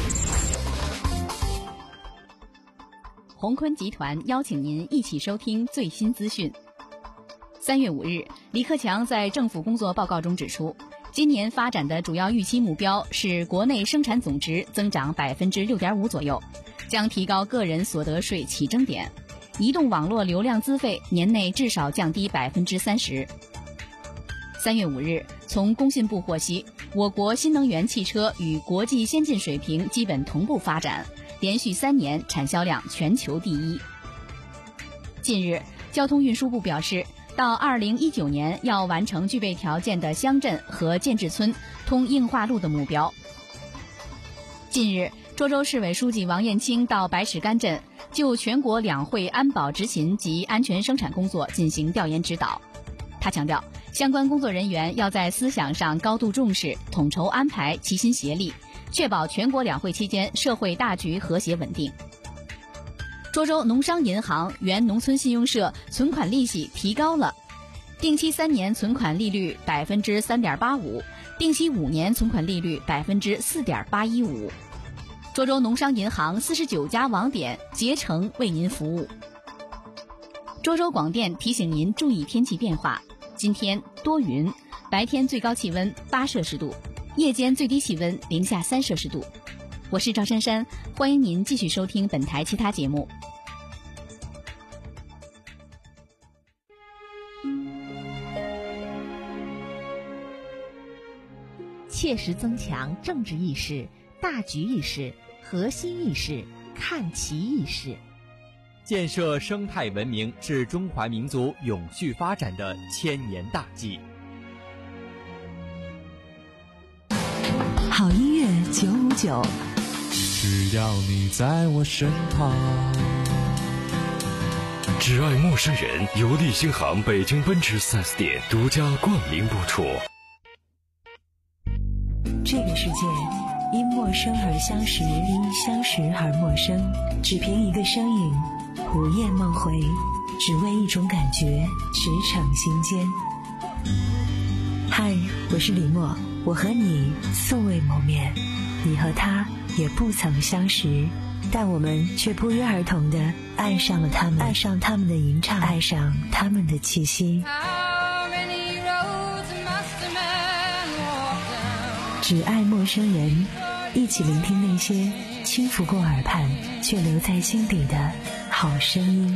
宏坤集团邀请您一起收听最新资讯。三月五日，李克强在政府工作报告中指出，今年发展的主要预期目标是国内生产总值增长百分之六点五左右，将提高个人所得税起征点，移动网络流量资费年内至少降低百分之三十。三月五日，从工信部获悉，我国新能源汽车与国际先进水平基本同步发展，连续三年产销量全球第一。近日，交通运输部表示，到二零一九年要完成具备条件的乡镇和建制村通硬化路的目标。近日，涿州市委书记王艳清到白石干镇，就全国两会安保执勤及安全生产工作进行调研指导。他强调，相关工作人员要在思想上高度重视，统筹安排，齐心协力，确保全国两会期间社会大局和谐稳定。涿州农商银行原农村信用社存款利息提高了，定期三年存款利率百分之三点八五，定期五年存款利率百分之四点八一五。涿州农商银行四十九家网点竭诚为您服务。涿州广电提醒您注意天气变化，今天多云，白天最高气温八摄氏度，夜间最低气温零下三摄氏度。我是赵珊珊，欢迎您继续收听本台其他节目。 切实增强政治意识、大局意识、核心意识、看齐意识， 建设生态文明是中华民族永续发展的千年大计。 好音乐九五九， 只要你在我身旁。 只爱陌生人由立新行北京奔驰 四 S 店独家冠名播出。 这个世界因陌生而相识，因相识而陌生，只凭一个身影，午夜梦回，只为一种感觉，驰骋心间。嗨，我是李默，我和你素未谋面，你和他也不曾相识，但我们却不约而同地爱上了他们，爱上他们的吟唱，爱上他们的气息。只爱陌生人，一起聆听那些轻拂过耳畔却留在心底的好声音。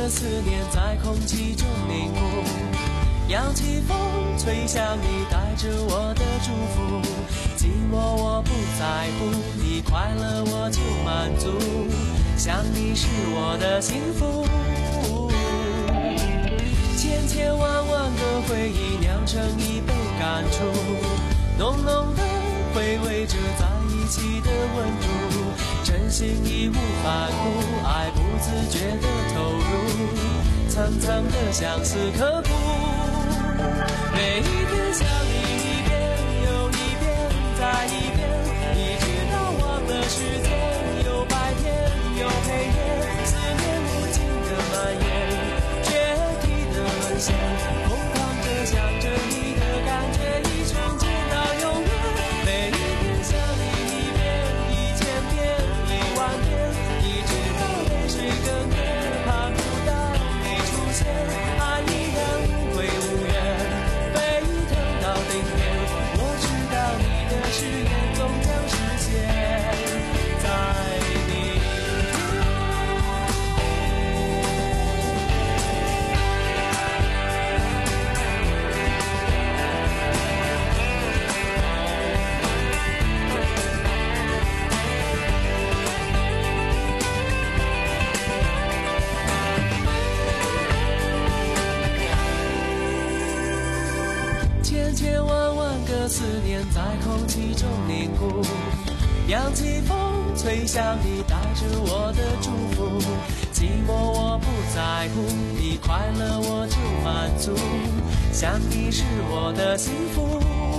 的思念在空气中凝固，扬起风吹向你，带着我的祝福。寂寞我不在乎，你快乐我就满足，想你是我的幸福。千千万万个回忆酿成一杯感触，浓浓的回味着在一起的温度，真心义无反顾，爱不自觉的投入，层层的相思刻骨。每一天想你一遍又一遍再一遍，一直到忘了时间，有白天有黑夜，思念无尽的蔓延，决堤的沦陷，疯狂着想着你的感觉，一瞬间到永远。每一天想你一遍一千遍一万遍，一直到泪水哽咽，盼不到你出现，爱依然无悔无怨，沸腾到顶点。我知道你的誓言终将实现，在明千千万万个思念在空气中凝固，扬起风吹向你，带着我的祝福。寂寞我不在乎，你快乐我就满足，想你是我的幸福。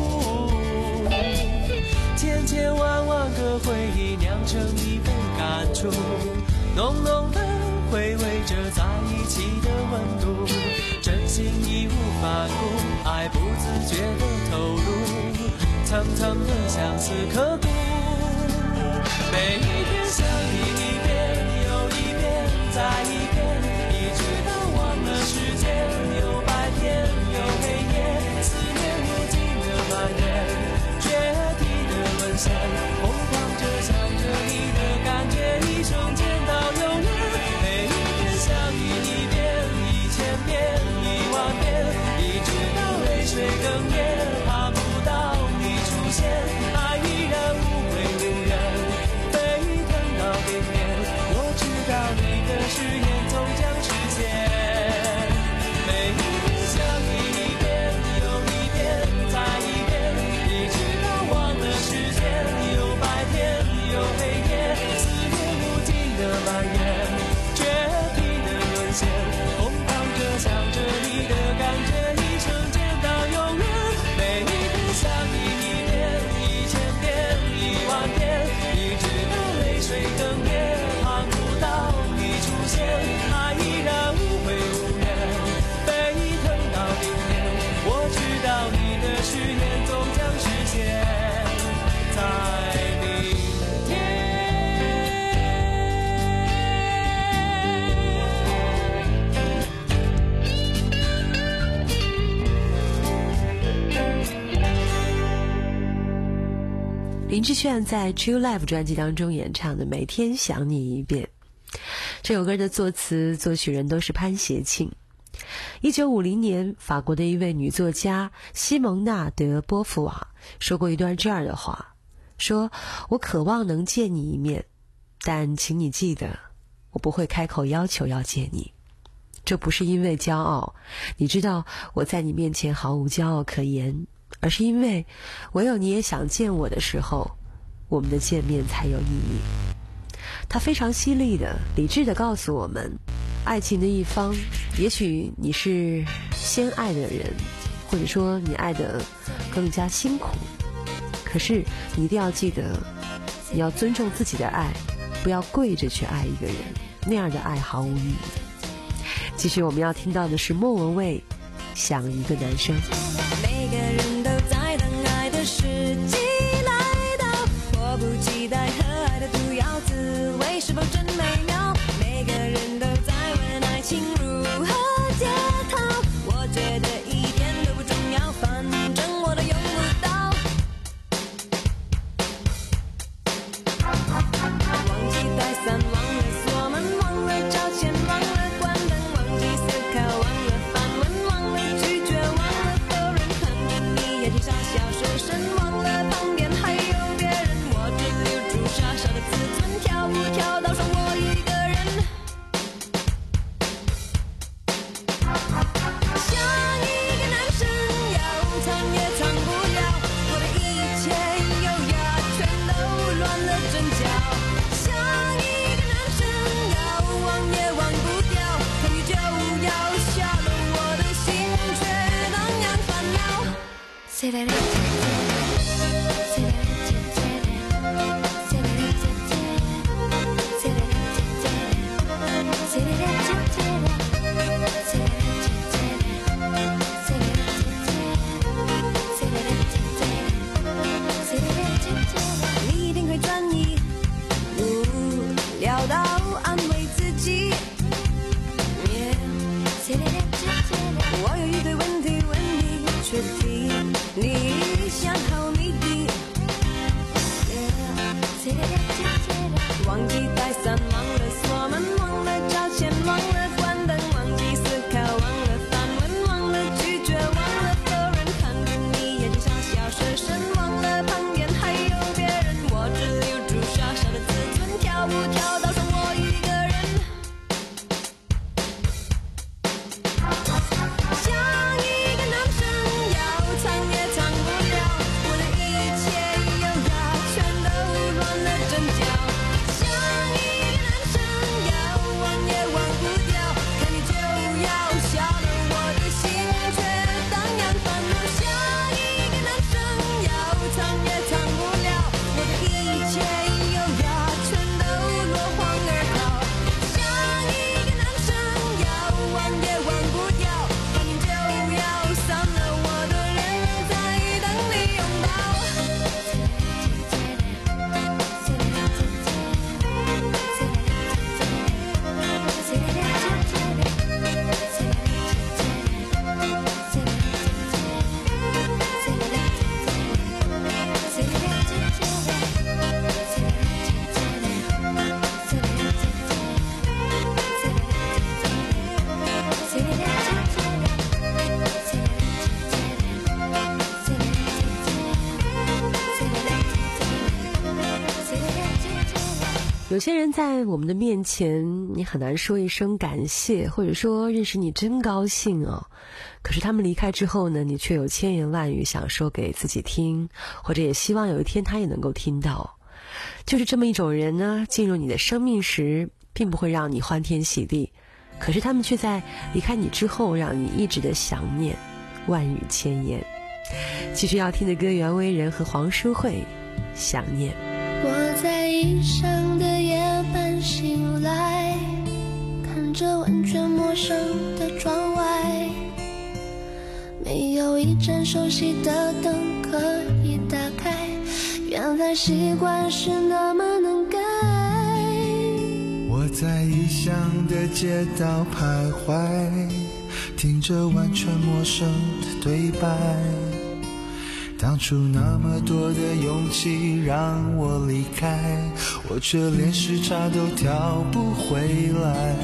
千千万万个回忆酿成一杯感触，浓浓的回味着在一起的温度，真心义无反顾，爱不自觉的投入，层层的相思刻骨。每一天想你一遍又一遍再一遍，一直到忘了时间，有白天有黑夜，思念无尽的蔓延，决堤的沦陷，疯狂着想着你的感觉，一瞬间到永远。每一天想你一遍一千遍一万遍，一直到泪水哽咽，盼不到你出现，爱依然无悔无怨，沸腾到顶点。我知道你的誓言终将实现，每一天想你一遍又一遍再一遍，一直到忘了时间，有白天有黑夜，思念无尽的蔓延，决堤的沦陷，疯狂着想着你的感觉，一瞬间到永远。每一天想你一遍一千遍一万遍，一直到泪水哽咽，盼不到你出现，爱依然无悔无怨，沸腾到顶点。我知道你的誓言终将实现，在明天。 林志炫在《True Life》专辑当中演唱的《每天想你一遍》，这首歌的作词作曲人都是潘协庆。一九五零年，法国的一位女作家西蒙娜·德·波伏瓦说过一段这样的话，说：我渴望能见你一面，但请你记得，我不会开口要求要见你。这不是因为骄傲，你知道我在你面前毫无骄傲可言，而是因为唯有你也想见我的时候，我们的见面才有意义。他非常犀利的、理智的告诉我们，爱情的一方，也许你是先爱的人，或者说你爱得更加辛苦，可是你一定要记得，你要尊重自己的爱，不要跪着去爱一个人，那样的爱毫无意义。继续我们要听到的是莫文蔚《想一个男生》。 每个人都在等爱的时机来到，迫不及待和爱的毒药滋味是否真美妙，每个人都在问爱情如何解套，我觉得一点都不重要，反正我都用不到。忘记带伞，忘了锁门，忘了找钱，忘了关灯，忘你一定会转移，聊到安慰自己。我有一堆问题问你，却替你想好谜底。忘记带伞，忘了锁门，忘了找钱，忘了关灯，忘记思考，忘了反问，忘了拒绝，忘了否认，看着你眼睛傻笑失神，忘了旁边还有别人，我只留住傻傻的自尊，跳不跳到剩我一个人。像一个男生，要藏也藏不了，我的一切优雅全都乱了阵脚。像一个男生，要忘也忘不掉，看你就要笑了，我的心却荡漾烦恼。像一个男生，要藏也藏不了，我的一切优雅全都落荒而逃。像一个男生，要忘也忘不掉，看你就要散了，我的脸在等你拥抱。 有些人在我们的面前，你很难说一声感谢，或者说认识你真高兴哦。可是他们离开之后呢，你却有千言万语想说给自己听，或者也希望有一天他也能够听到。就是这么一种人呢，进入你的生命时，并不会让你欢天喜地，可是他们却在离开你之后，让你一直的想念，万语千言。继续要听的歌，袁惟仁和黄淑慧，想念。 我在异乡的夜半醒来，看着完全陌生的窗外，没有一盏熟悉的灯可以打开，原来习惯是那么能改。 我在异乡的街道徘徊，听着完全陌生的对白，当初那么多的勇气让我离开，我却连时差都调不回来。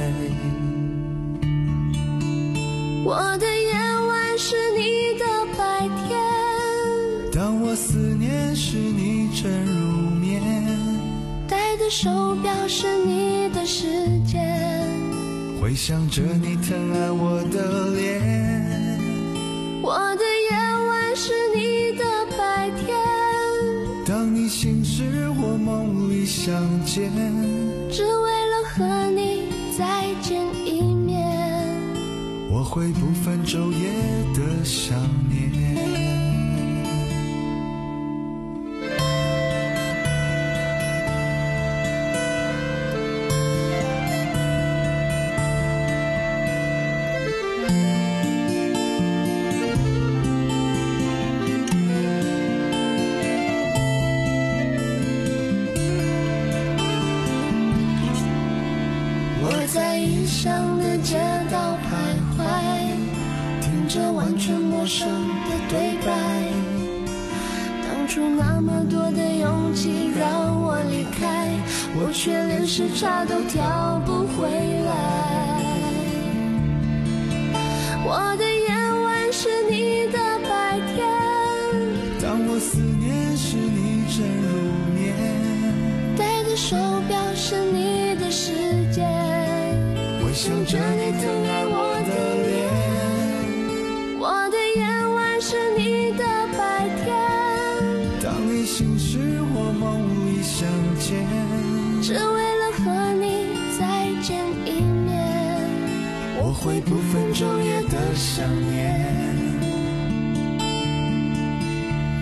我的夜晚是你的白天， 当我思念时你正入眠， 戴的手表是你的时间， 回想着你疼爱我的脸。 我的夜晚是你的白天， 当你醒时我梦里相见， 只为了和你再见一面， 我会不分昼夜的想念。 街道徘徊，听着完全陌生的对白，当初那么多的勇气让我离开，我却连时差都调不回来。我的夜晚是你的白天， 当我思念时你正入眠， 戴的手表是你的时间， 回想着你疼爱我的脸。 我的夜晚是你的白天， 当你醒时我梦里相见， 只为了和你再见一面， 我会不分昼夜的想念。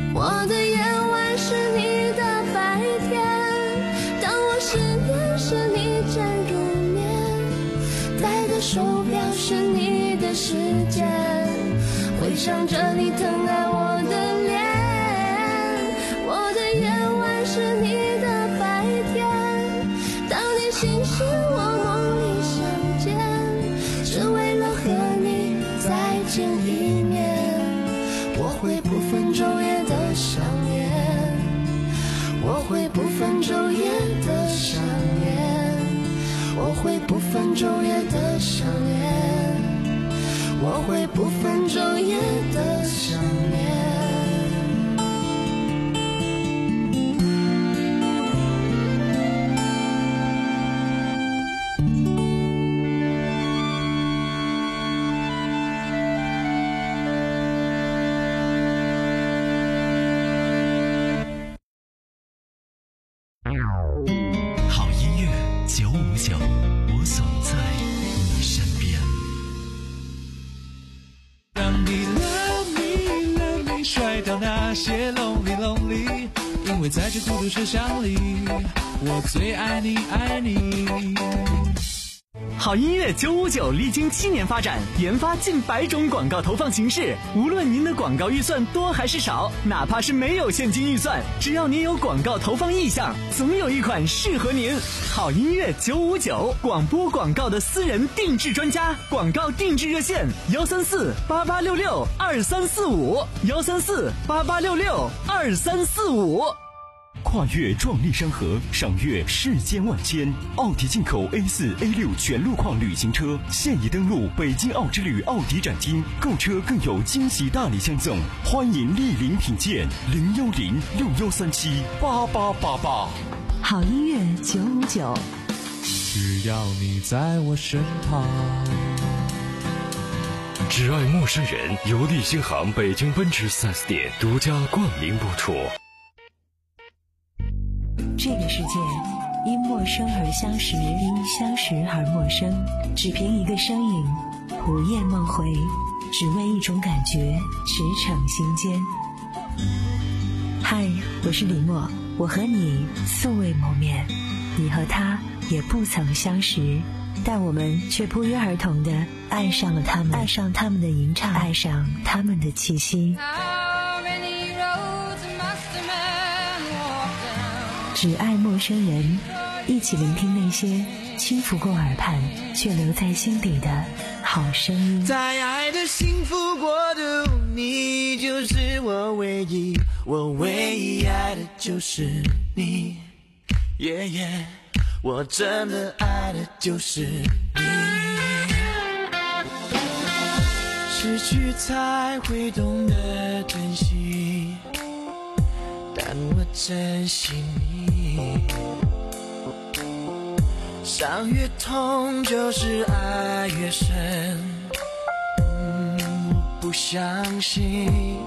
我的夜晚是你的白天，当我失眠时你正入眠，戴的手表是你的时间，回想着你疼爱我的脸。我的夜晚是你的白天，当你醒时我梦里相见，只为了和你再见一面。我会不分昼夜的想念，我会不分昼夜的想念，我会不分昼夜的想念，我会不分昼夜的想念。 好音乐九五九，我总在你身边。 让你 love me love me 甩掉那些 lonely lonely， 因为在这孤独车厢里，我最爱你爱你。 好音乐九五九历经七年发展，研发近百种广告投放形式。无论您的广告预算多还是少，哪怕是没有现金预算，只要您有广告投放意向，总有一款适合您。好音乐九五九，广播广告的私人定制专家，广告定制热线：幺三四八八六六二三四五，幺三四八八六六二三四五。 跨越壮丽山河，赏阅世间万千。奥迪进口 A 四 A 六 全路况旅行车现已登陆北京奥之旅奥迪展厅，购车更有惊喜大礼相赠，欢迎莅临品鉴。零幺零六幺三七八八八八。 好音乐九五九， 只要你在我身旁。 只爱陌生人由立新行北京奔驰 四 S 店独家冠名播出。 这个世界因陌生而相识，因相识而陌生，只凭一个身影，午夜梦回，只为一种感觉，驰骋心间。嗨，我是李默，我和你素未谋面，你和他也不曾相识，但我们却不约而同地爱上了他们，爱上他们的吟唱，爱上他们的气息。只爱陌生人，一起聆听那些轻拂过耳畔却留在心底的好声音。 在爱的幸福国度，你就是我唯一，我唯一爱的就是你，耶耶，我真的爱的就是你。失去才会懂得珍惜，但我珍惜你。伤越痛就是爱越深，嗯，我不相信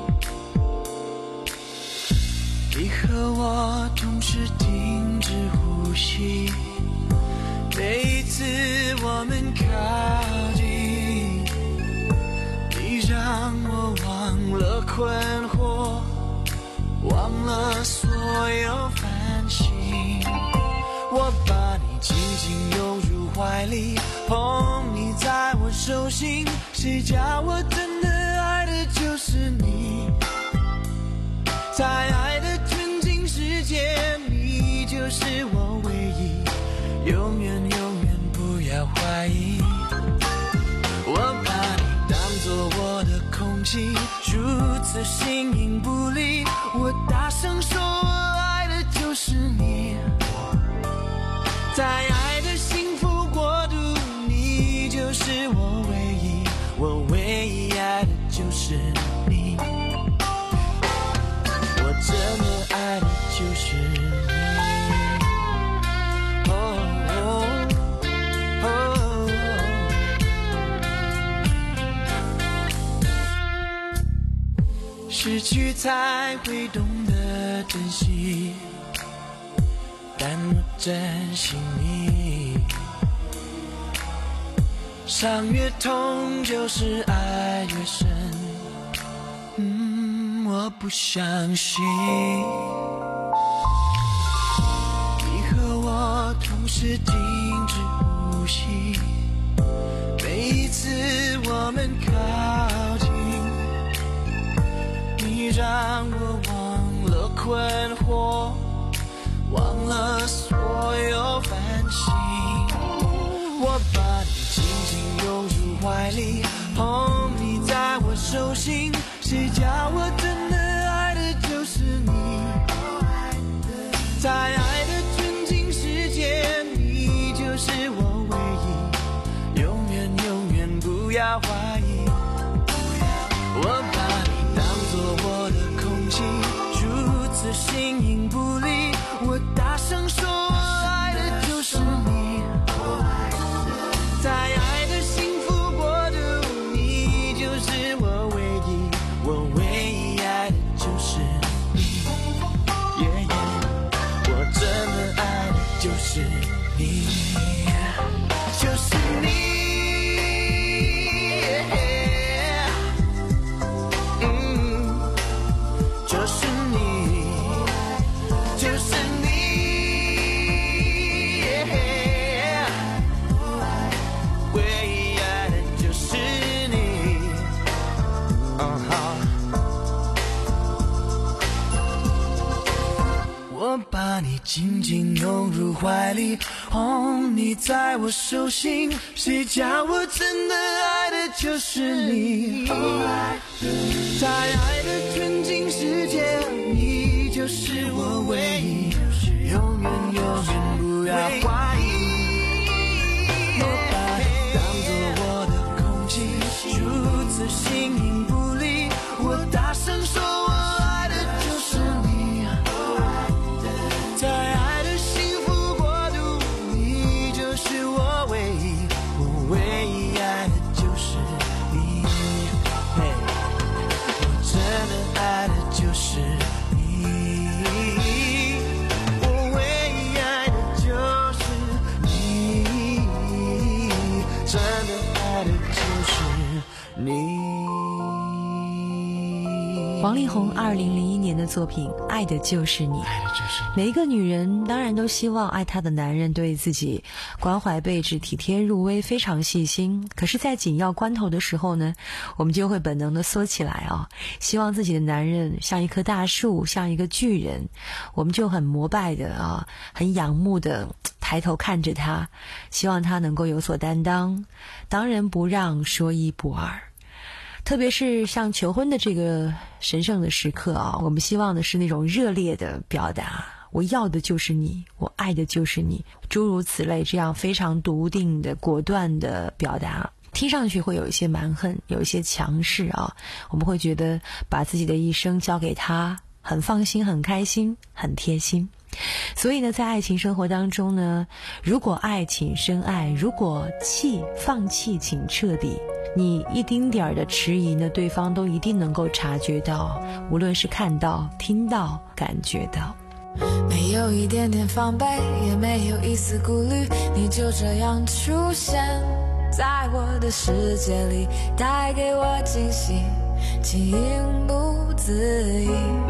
你和我同时停止呼吸，每一次我们靠近，你让我忘了困惑，忘了所有烦心，我把你紧紧拥入怀里，捧你在我手心，谁叫我真的爱的就是你，在爱的纯净世界，你就是我唯一，永远永远不要怀疑，我把你当作我的空气，如此形影不离，我大声说我爱的就是你，在爱的幸福国度，你就是我唯一，我唯一爱的就是你，我真的爱的就是你。哦哦哦，失去才会懂得珍惜，但我珍惜你，伤越痛就是爱越深，嗯， 我不相信。你和我同时停止呼吸，每一次我们靠近，你让我忘了困惑，忘了所有烦心。我把你紧紧拥入怀里，哄你在我手心，谁叫我真的爱的就是你。在爱的纯净世界，你就是我唯一，永远永远不要怀疑。我把你当作我的空气，如此形影不离，我大声说我爱的就是你。在爱的幸福国度，你就是我唯一，我唯一爱的就是你。yeah, yeah, 我真的爱的就是你，就是你。yeah, 嗯，就是你，就是你。yeah, 唯一爱的就是你。uh-huh. 我把你紧紧拥入怀里，哄你在我手心，谁叫我真的爱的就是你。在爱的纯净世界，你就是我唯一，永远永远不要怀疑。我把你当作我的空气，如此形影不离，我大声说我爱的就是你。在爱的幸福国度，你就是我唯一，我唯一爱的就是你。hey, 我真的爱的就是你，我唯一爱的就是你，真的爱的就是你。 王力宏二零零一年的作品《爱的就是你》，每一个女人当然都希望爱她的男人对自己关怀备至、体贴入微，非常细心。可是在紧要关头的时候呢，我们就会本能的缩起来啊，希望自己的男人像一棵大树，像一个巨人，我们就很膜拜的啊，很仰慕的抬头看着他，希望他能够有所担当，当仁不让，说一不二。特别是像求婚的这个神圣的时刻啊，我们希望的是那种热烈的表达，我要的就是你，我爱的就是你，诸如此类，这样非常笃定的果断的表达，听上去会有一些蛮横，有一些强势啊，我们会觉得把自己的一生交给他很放心，很开心，很贴心。所以呢，在爱情生活当中呢，如果爱请深爱，如果弃放弃请彻底，你一丁点儿的迟疑呢，对方都一定能够察觉到，无论是看到、听到、感觉到。 没有一点点防备，也没有一丝顾虑，你就这样出现在我的世界里，带给我惊喜，情不自已。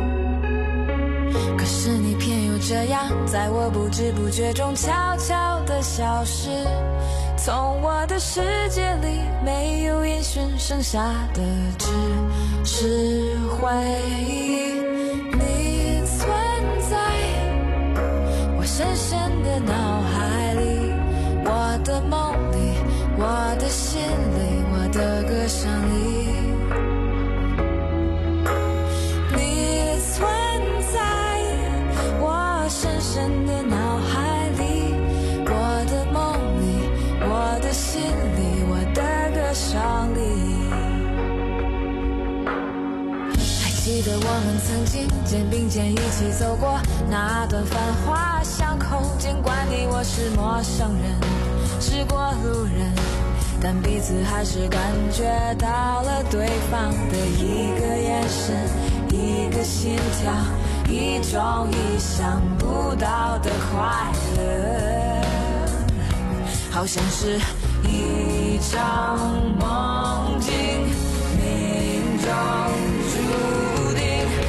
可是你偏又这样，在我不知不觉中悄悄地消失，从我的世界里没有音讯，剩下的只是回忆。你存在我深深的脑海里，我的梦里，我的心里，我的歌声里。你存在我深深的脑海里，我的梦里，我的心里，我的歌声里。还记得我们曾经肩并肩一起走过那段繁华巷口，尽管你我是陌生人，是过路人，但彼此还是感觉到了对方的一个眼神，一个心跳，一种意想不到的快乐，好像是一场梦境，命中注定。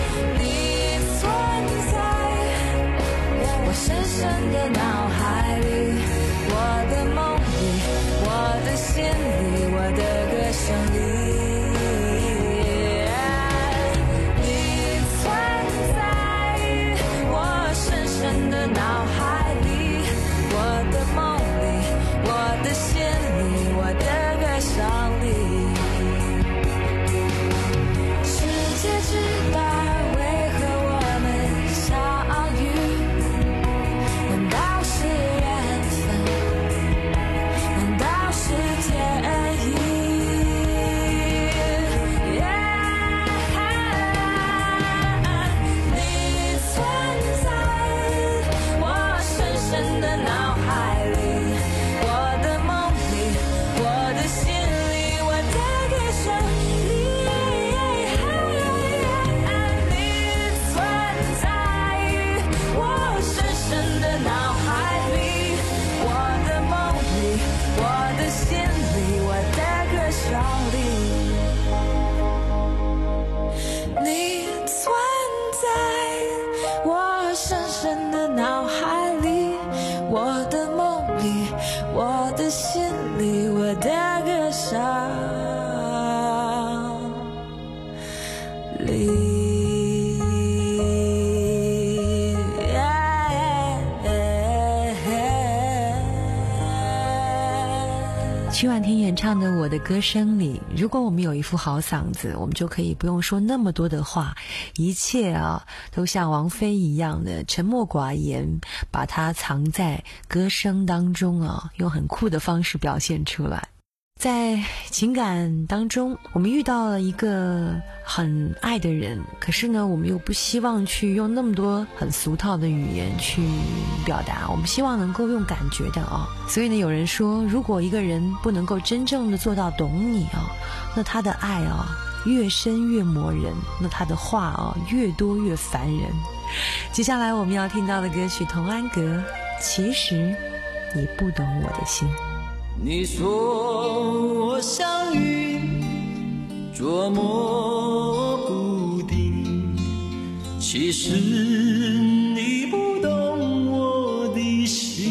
曲婉婷演唱的《我的歌声》里，如果我们有一副好嗓子，我们就可以不用说那么多的话，一切啊都像王菲一样的沉默寡言，把它藏在歌声当中啊，用很酷的方式表现出来。在情感当中，我们遇到了一个很爱的人，可是呢我们又不希望去用那么多很俗套的语言去表达，我们希望能够用感觉的啊。所以呢有人说，如果一个人不能够真正的做到懂你啊，那他的爱啊越深越磨人，那他的话啊越多越烦人。接下来我们要听到的歌曲童安格，其实你不懂我的心。 你说我像云捉摸不定，其实你不懂我的心。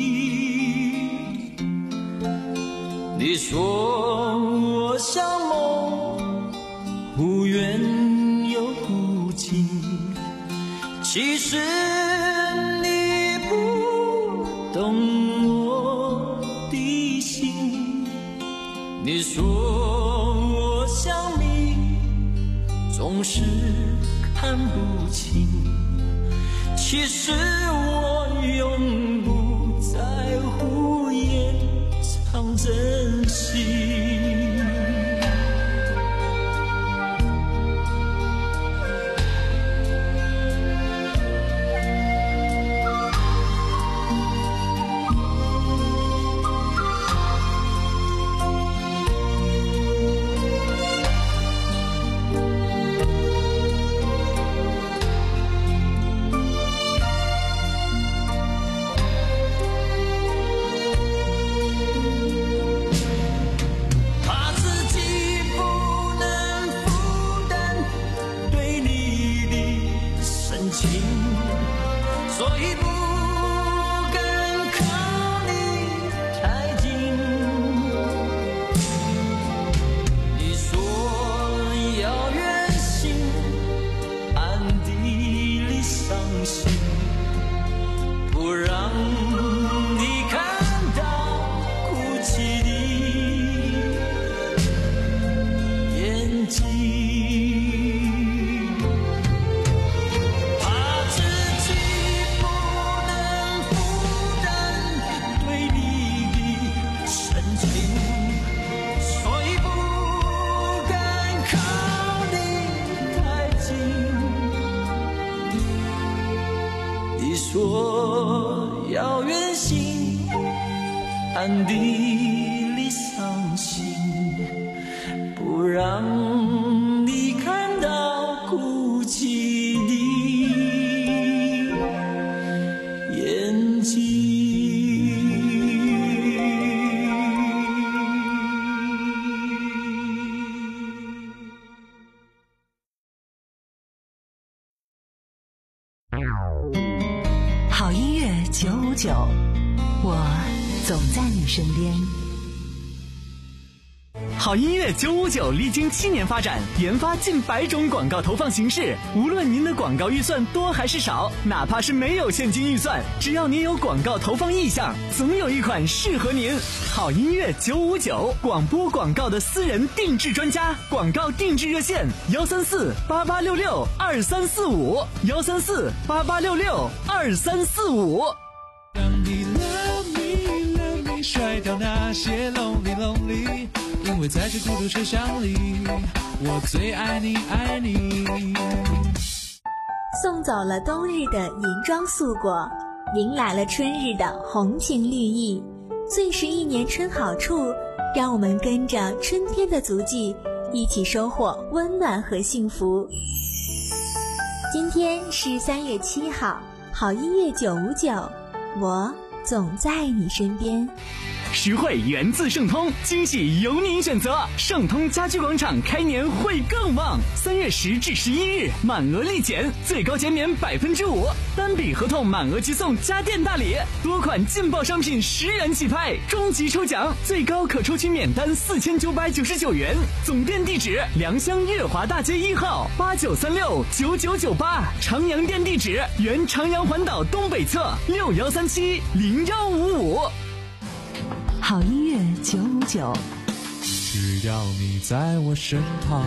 你说我像梦忽远又忽近，其实你不懂你说我像你总是看不清，其实我永不在乎掩藏真心。说要远行，暗地里伤心，不让你看到哭泣的眼睛。 好音乐九五九，我总在你身边。 好音乐九五九历经七年发展，研发近百种广告投放形式。无论您的广告预算多还是少，哪怕是没有现金预算，只要您有广告投放意向，总有一款适合您。好音乐九五九，广播广告的私人定制专家，广告定制热线：幺三四八八六六二三四五，幺三四八八六六二三四五。 让你 love me love me 甩掉那些 lonely lonely， 因为在这孤独车厢里，我最爱你爱你。 送走了冬日的银装素裹，迎来了春日的红情绿意。最是一年春好处，让我们跟着春天的足迹，一起收获温暖和幸福。今天是三月七号，好音乐九五九，我总在你身边。 实惠源自盛通，惊喜由您选择。盛通家居广场开年会更旺，三月十至十一日满额立减，最高减免百分之五，单笔合同满额即送家电大礼，多款劲爆商品十元起拍，终极抽奖最高可抽取免单四千九百九十九元。总店地址：良乡月华大街一号八九三六九九九八，长阳店地址：原长阳环岛东北侧六幺三七零幺五五。 好音乐九五九， 只要你在我身旁。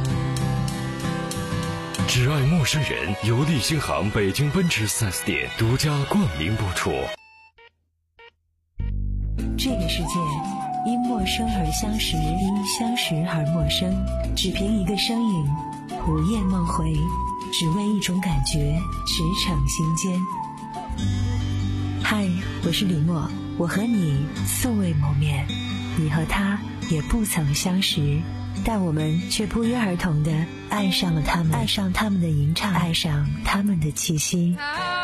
只爱陌生人由立新行北京奔驰 四 S 店独家冠名播出。 这个世界因陌生而相识，因相识而陌生，只凭一个身影，午夜梦回，只为一种感觉，驰骋心间。嗨，我是李默，我和你素未谋面，你和他也不曾相识，但我们却不约而同地爱上了他们，爱上他们的吟唱，爱上他们的气息。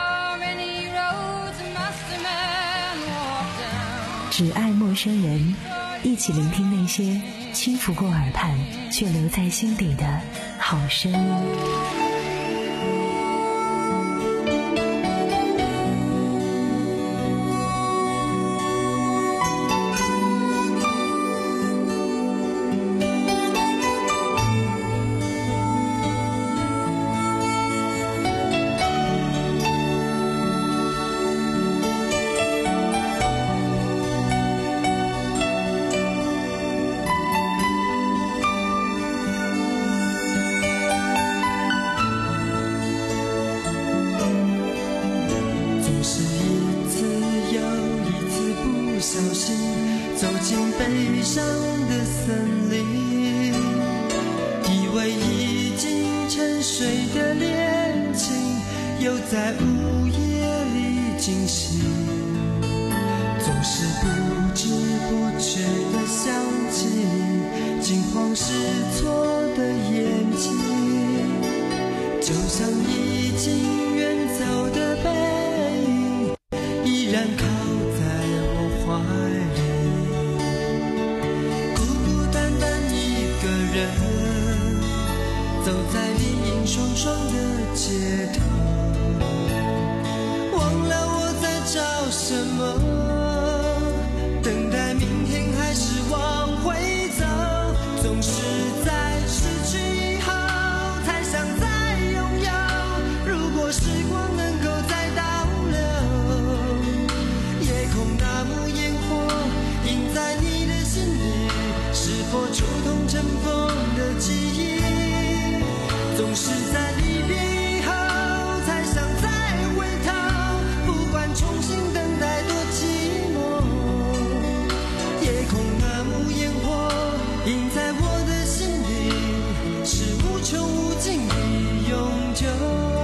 只爱陌生人，一起聆听那些轻拂过耳畔却留在心底的好声音。 在午夜里惊醒，总是不知不觉地想起惊慌失措的眼睛，就像已经远走的背影，依然靠在我怀里。孤孤单单一个人，走在林荫霜霜的街头，什么？等待明天还是往回走？总是在失去以后才想再拥有。如果时光能够再倒流，夜空那幕烟火映在你的心里，是否触痛尘封的记忆？总是在离别以后才想再回头，不管重新等待多寂寞，夜空那幕烟火映在我的心里，是无穷无尽的永久。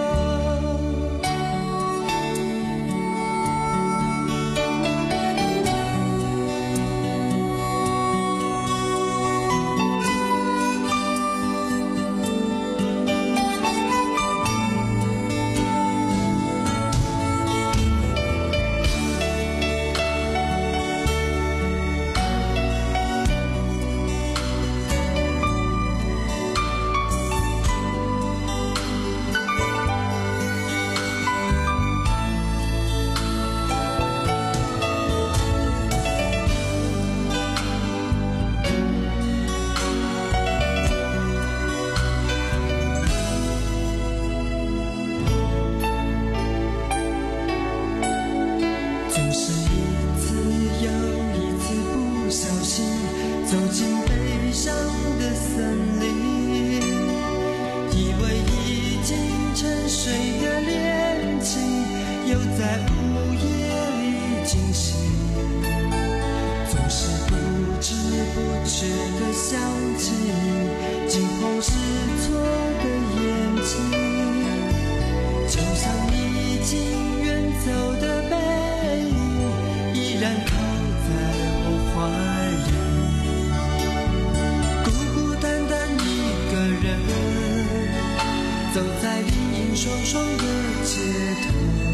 双双的街头，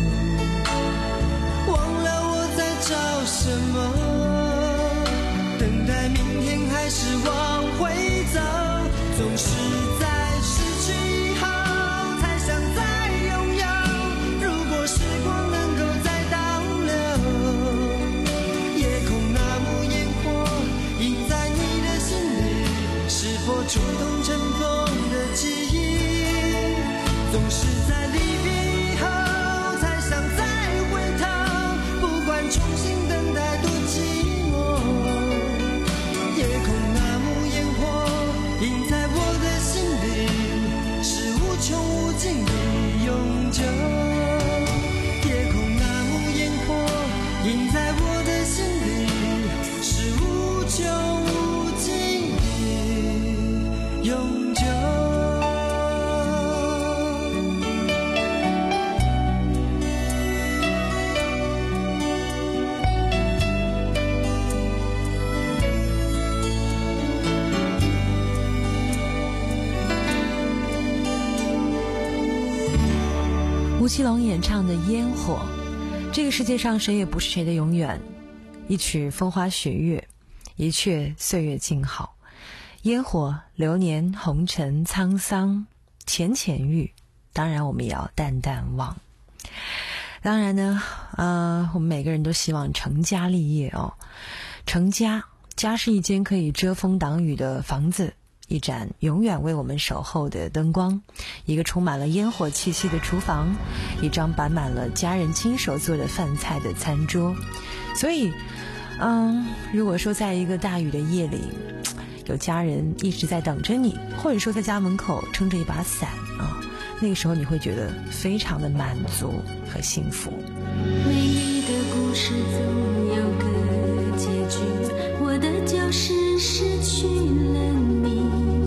忘了我在找什么，等待明天还是往回走，总是在失去以后才想再拥有。如果时光能够再倒流，夜空那幕烟火映在你的心里，是否触动尘封的记忆？总是在离别以后才想再回头，不管重新等待多寂寞， 永久。 吴奇隆演唱的《烟火》，这个世界上谁也不是谁的永远，一曲风花雪月，一阙岁月静好。烟火流年红尘沧桑，浅浅遇，当然我们也要淡淡忘。当然呢呃，我们每个人都希望成家立业哦。成家，家是一间可以遮风挡雨的房子，一盏永远为我们守候的灯光，一个充满了烟火气息的厨房，一张摆满了家人亲手做的饭菜的餐桌。所以嗯，如果说在一个大雨的夜里，有家人一直在等着你，或者说在家门口撑着一把伞啊，那个时候你会觉得非常的满足和幸福。 美丽的故事总有个结局，我的就是失去了你，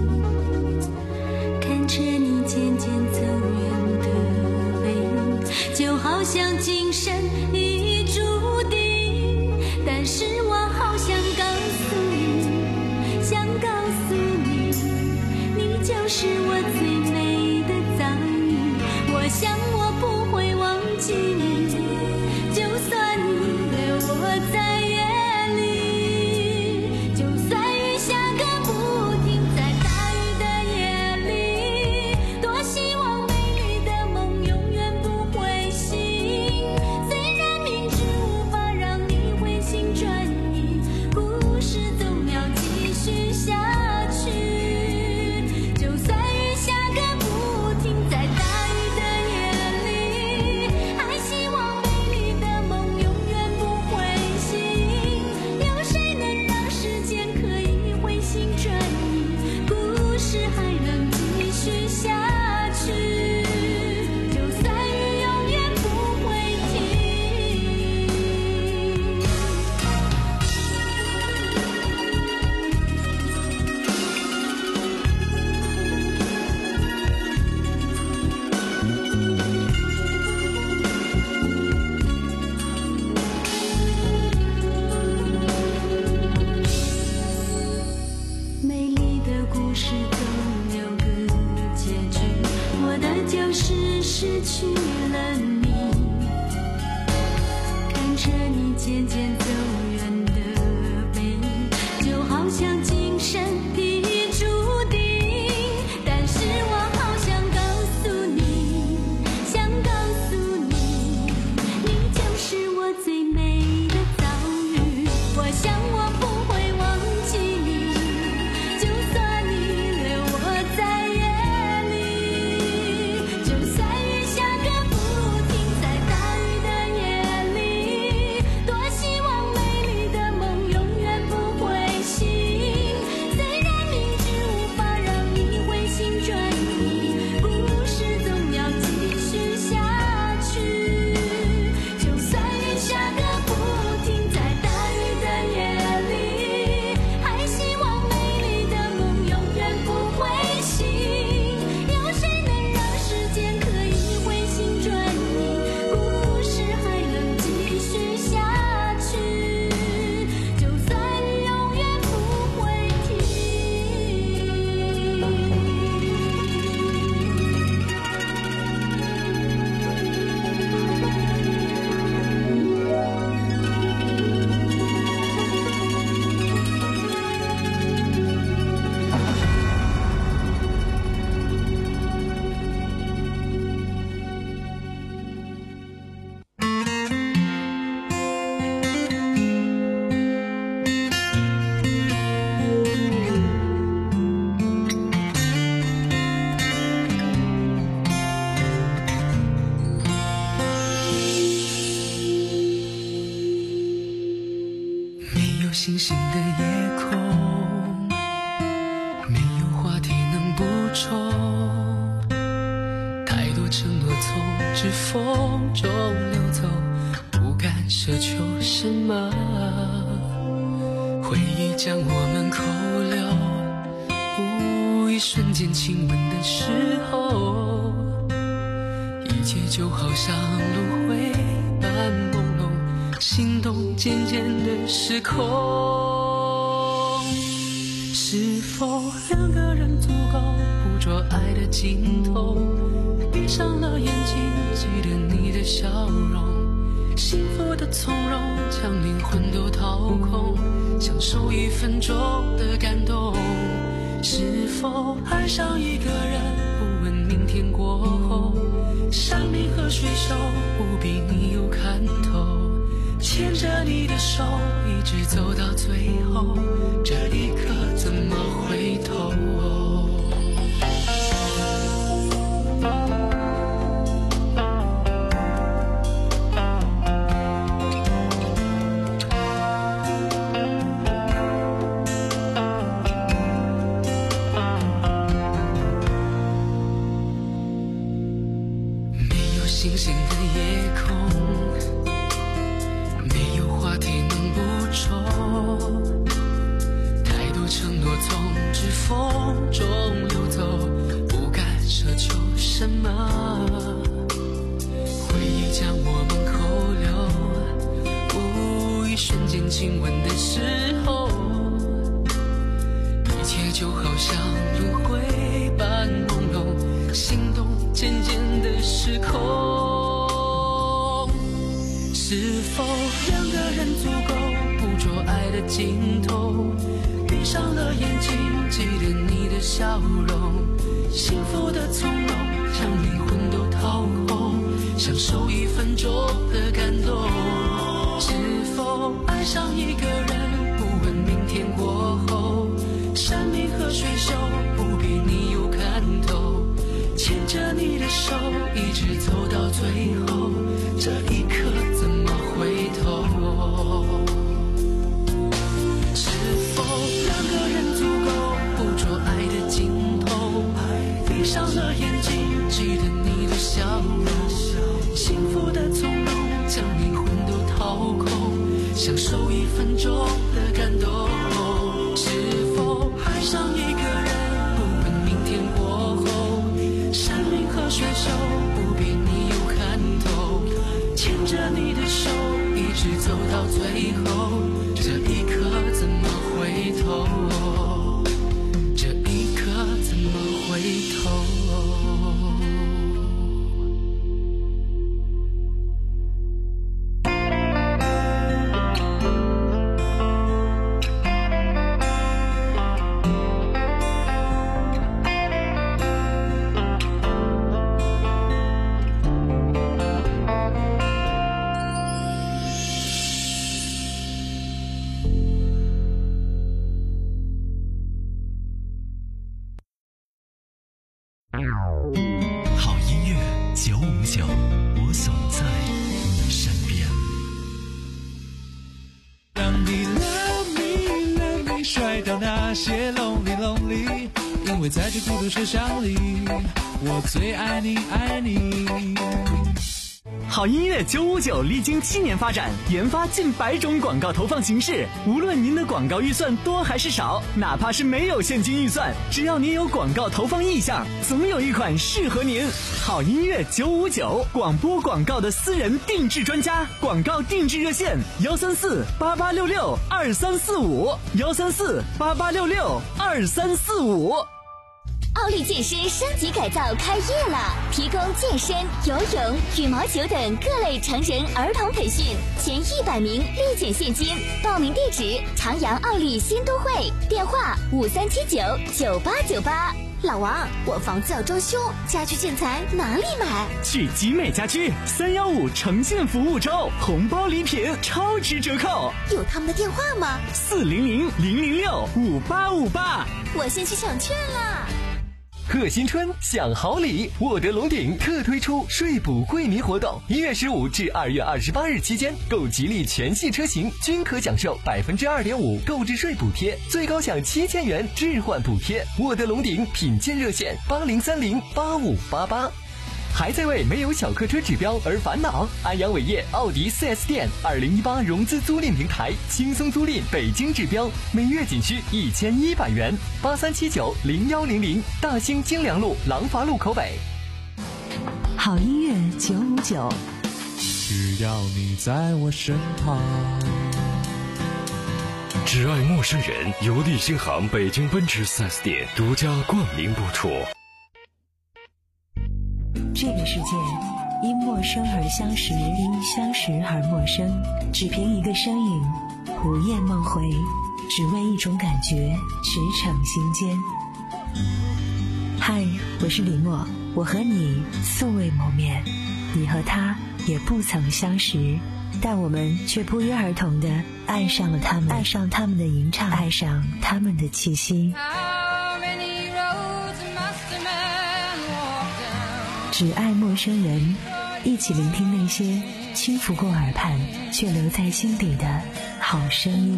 看着你渐渐走远的背影，就好像今生已注定。但是我好想告诉你，想告诉你，你就是我最美的遭遇。我想我不会忘记你，就算你留我在夜里，就算雨下个不停，在大雨的夜里，多希望美丽的梦永远不会醒。虽然明知无法让你回心转意，故事总要继续下去。就算雨下个不停，在大雨的夜里，还希望美丽的梦永远不会醒。有谁能让时间可以回心转意，故事还能继续下去。就算雨永远不会停。美丽的故事总有个结局，我的就是失去了你，看着你渐渐走远的背影，就好像今生已注定。但是我好想告诉你，想告诉你，你就是我最美的遭遇。我想我不会忘记你，就算你留我在夜里，就算雨下个不停，在大雨的夜里，多希望美丽的梦永远不会醒。虽然明知无法让你回心转意，故事总要继续下去。就算雨下个不停，在大雨的夜里，还希望美丽的梦永远不会醒。有谁能让时间可以回心转意，故事还能继续下去。就算永远不会停。 没有星星的夜空，没有话题能补充，太多承诺从指缝中流走，不敢奢求什么。回忆将我们扣留，无一瞬间亲吻的时候，一切就好像轮回般朦胧，心动渐渐的失控。是否两个人足够捕捉爱的尽头？闭上了眼睛，记得你的笑容，幸福的从容，将灵魂都掏空，享受一分钟的感动。是否爱上一个人，不问明天过后，山明和水秀，不比你有看头，牵着你的手一直走到最后，这一刻怎么回头？星星的夜空，没有话题能补充，太多承诺从指缝中流走，不敢奢求什么，回忆将我们扣留，无一瞬间亲吻的时候，一切就好像轮回般朦胧，心动渐渐的失控。是否两个人足够捕捉爱的尽头？闭上了眼睛，记得你的笑容，幸福的从容，将灵魂都掏空，享受一分钟的感动。是否爱上一个人，不问明天过后，山明和水秀，不比你有看头，牵着你的手一直走到最后，这一刻怎么回头？是否两个人足够捕捉爱的尽头？闭上了眼睛，记得你的笑容，幸福的从容，将灵魂都掏空，享受一分钟的感动。是否爱上一个人，不问明天过后，山明和水秀，不比你有看头，牵着你的手一直走到最后，这一刻怎么回头？这一刻怎么回头？ 好音乐九五九，我总在你身边。 让你 love me love me 甩掉那些 lonely lonely， 因为在这孤独车厢里，我最爱你爱你。 好音乐九五九历经七年发展，研发近百种广告投放形式。无论您的广告预算多还是少，哪怕是没有现金预算，只要您有广告投放意向，总有一款适合您。好音乐九五九，广播广告的私人定制专家，广告定制热线：幺三四八八六六二三四五，幺三四八八六六二三四五。 奥利健身升级改造开业了，提供健身、游泳、羽毛球等各类成人儿童培训，前一百名立减现金。报名地址：长阳奥利新都会，电话五三七九九八九八。老王，我房子要装修，家居建材哪里买？ 去集美家居三幺五呈现服务周，红包礼品超值折扣。 有他们的电话吗？ 四零零零零六五八五八。 我先去抢券了。 贺新春享好礼，沃德龙鼎特推出税补惠民活动，一月十五至二月二十八日期间，购吉利全系车型均可享受百分之二点五购置税补贴，最高享七千元置换补贴。沃德龙鼎品鉴热线：八零三零八五八八。 还在为没有小客车指标而烦恼？安阳伟业奥迪 四 S 店二零一八融资租赁平台，轻松租赁北京指标，每月仅需一千一百元。八三七九零幺零零，大兴京良路廊坊路口北。 好音乐九五九， 只要你在我身旁。 只爱陌生人由利星行北京奔驰 四 S 店独家冠名播出。 这个世界因陌生而相识，因相识而陌生，只凭一个身影，午夜梦回，只为一种感觉，驰骋心间。嗨，我是李默，我和你素未谋面，你和他也不曾相识，但我们却不约而同地爱上了他们，爱上他们的吟唱，爱上他们的气息。只爱陌生人，一起聆听那些轻拂过耳畔却留在心底的好声音。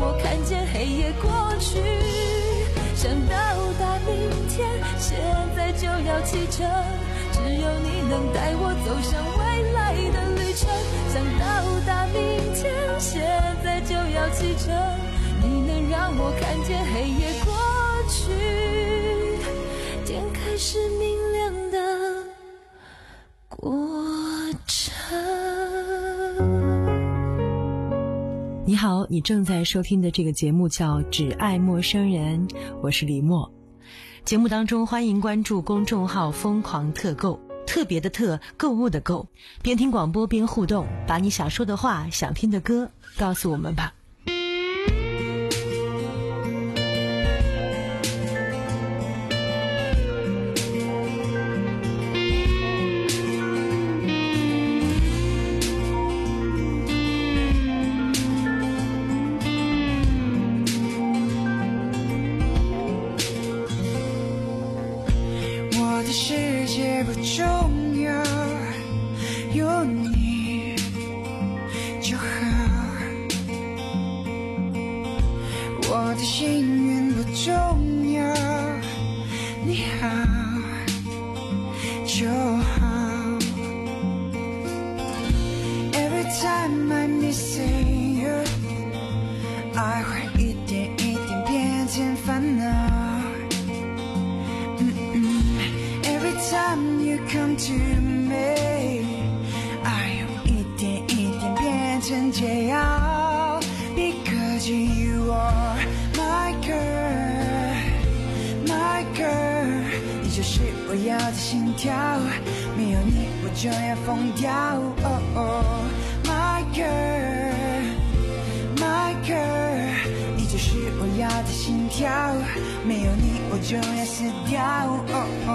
现在就要启程，只有你能带我走向未来的旅程。想到达明天，现在就要启程，你能让我看见黑夜过去，天开始明亮的过程。 你好，你正在收听的这个节目叫《只爱陌生人》，我是李默。节目当中欢迎关注公众号疯狂特购，特别的特，购物的购，边听广播边互动，把你想说的话、想听的歌告诉我们吧。 我的世界不重要，有你就好。我的幸运不重要，你好就好。Every time I'm missing you， 爱会一点一点变成烦恼。Time you come to me， 爱有一点一点变成解药。Because you are my girl， my girl， 你就是我要的心跳，没有你我就要疯掉。Oh oh， my girl， my girl， 你就是我要的心跳，没有你我就要死掉。Oh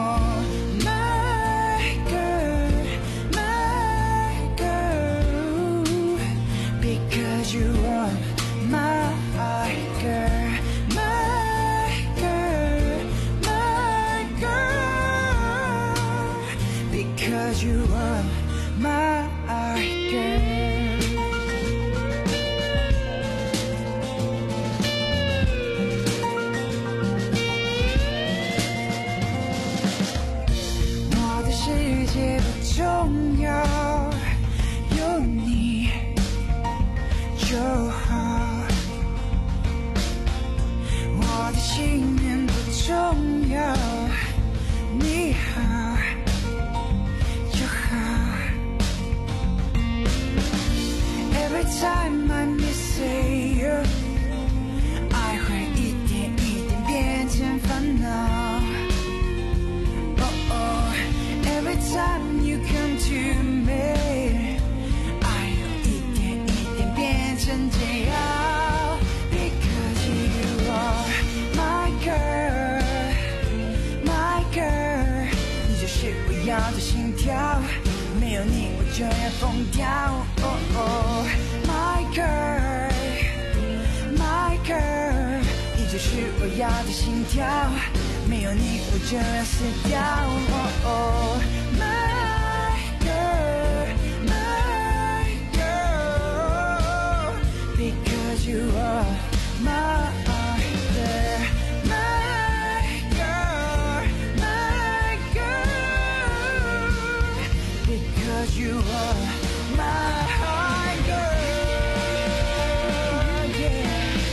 oh。My girl, my girl, because you are my girl, my girl, my girl, because you are my girl.世界不重要，有你就好。我的幸运不重要，你好就好。Every time I'm missing you， 爱会一点一点变成烦恼。Every time you come to me， 爱有一点一点变成解药。Because you are my girl， my girl， 你就是我要的心跳，没有你我就要疯掉。Oh oh， my girl， my girl， 你就是我要的心跳，没有你我就要死掉。Oh oh，My girl, my girl, because you are my girl, my girl, my girl, because you are my girl, yeah.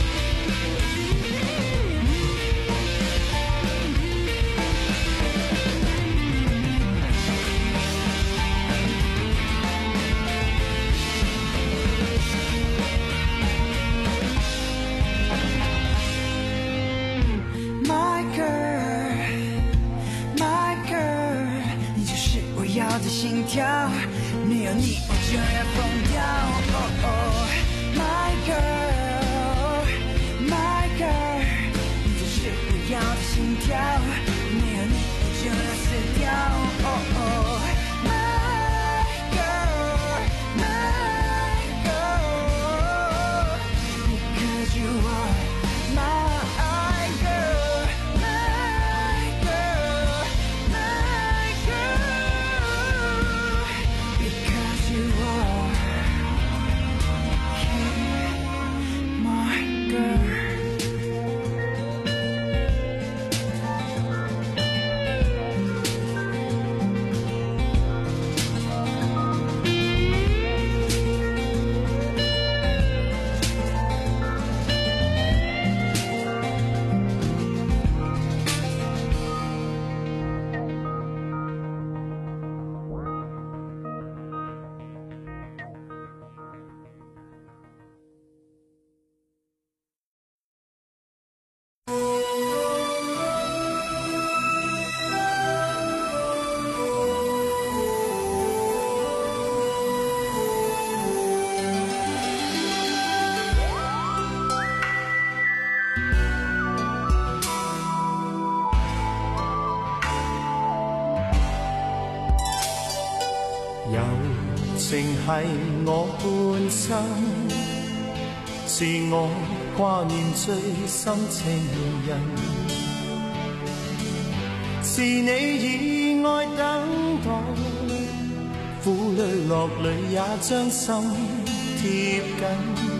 心跳，没有你我就要疯掉。Oh oh， my girl， my girl， 你就是我要的心跳，没有你我就要死掉。Oh oh，my girl， my girl，because you are my girl。 情係我半生，是我掛念最深情人，是你以愛等待，苦淚落淚也將心貼緊，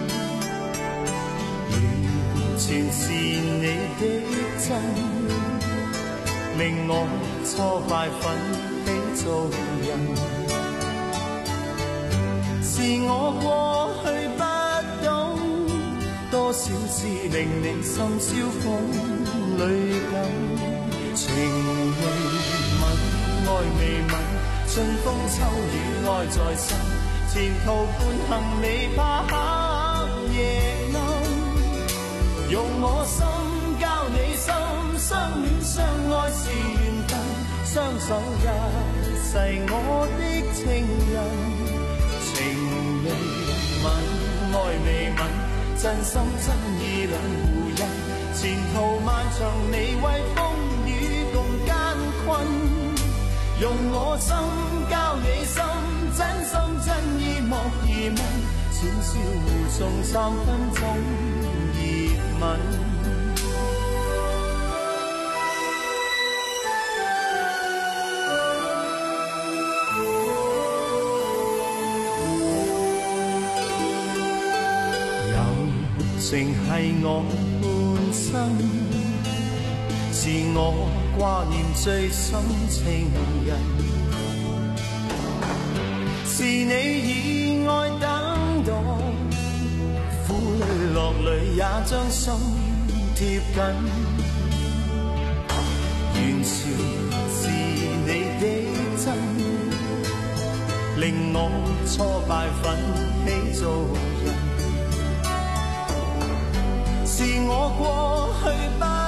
完全是你的真，令我挫敗奮起做人。是我過去不懂，多少次令你心燒風淚感，情未泯，愛未泯，春風秋雨愛在身，前途伴行未怕黑夜暗，用我心交你心，相戀相愛是緣分，雙手一世我的情人。情未泯，愛未泯，真心真意兩互印，前途漫長你為風雨共艱困，用我心交你心，真心真意莫疑問，淺笑互送三分鐘熱吻。情係我半生，是我掛念最深情人，是你以愛等待，苦淚落淚也將心貼緊，完全是你的真，令我挫敗奮起做人。是我過去不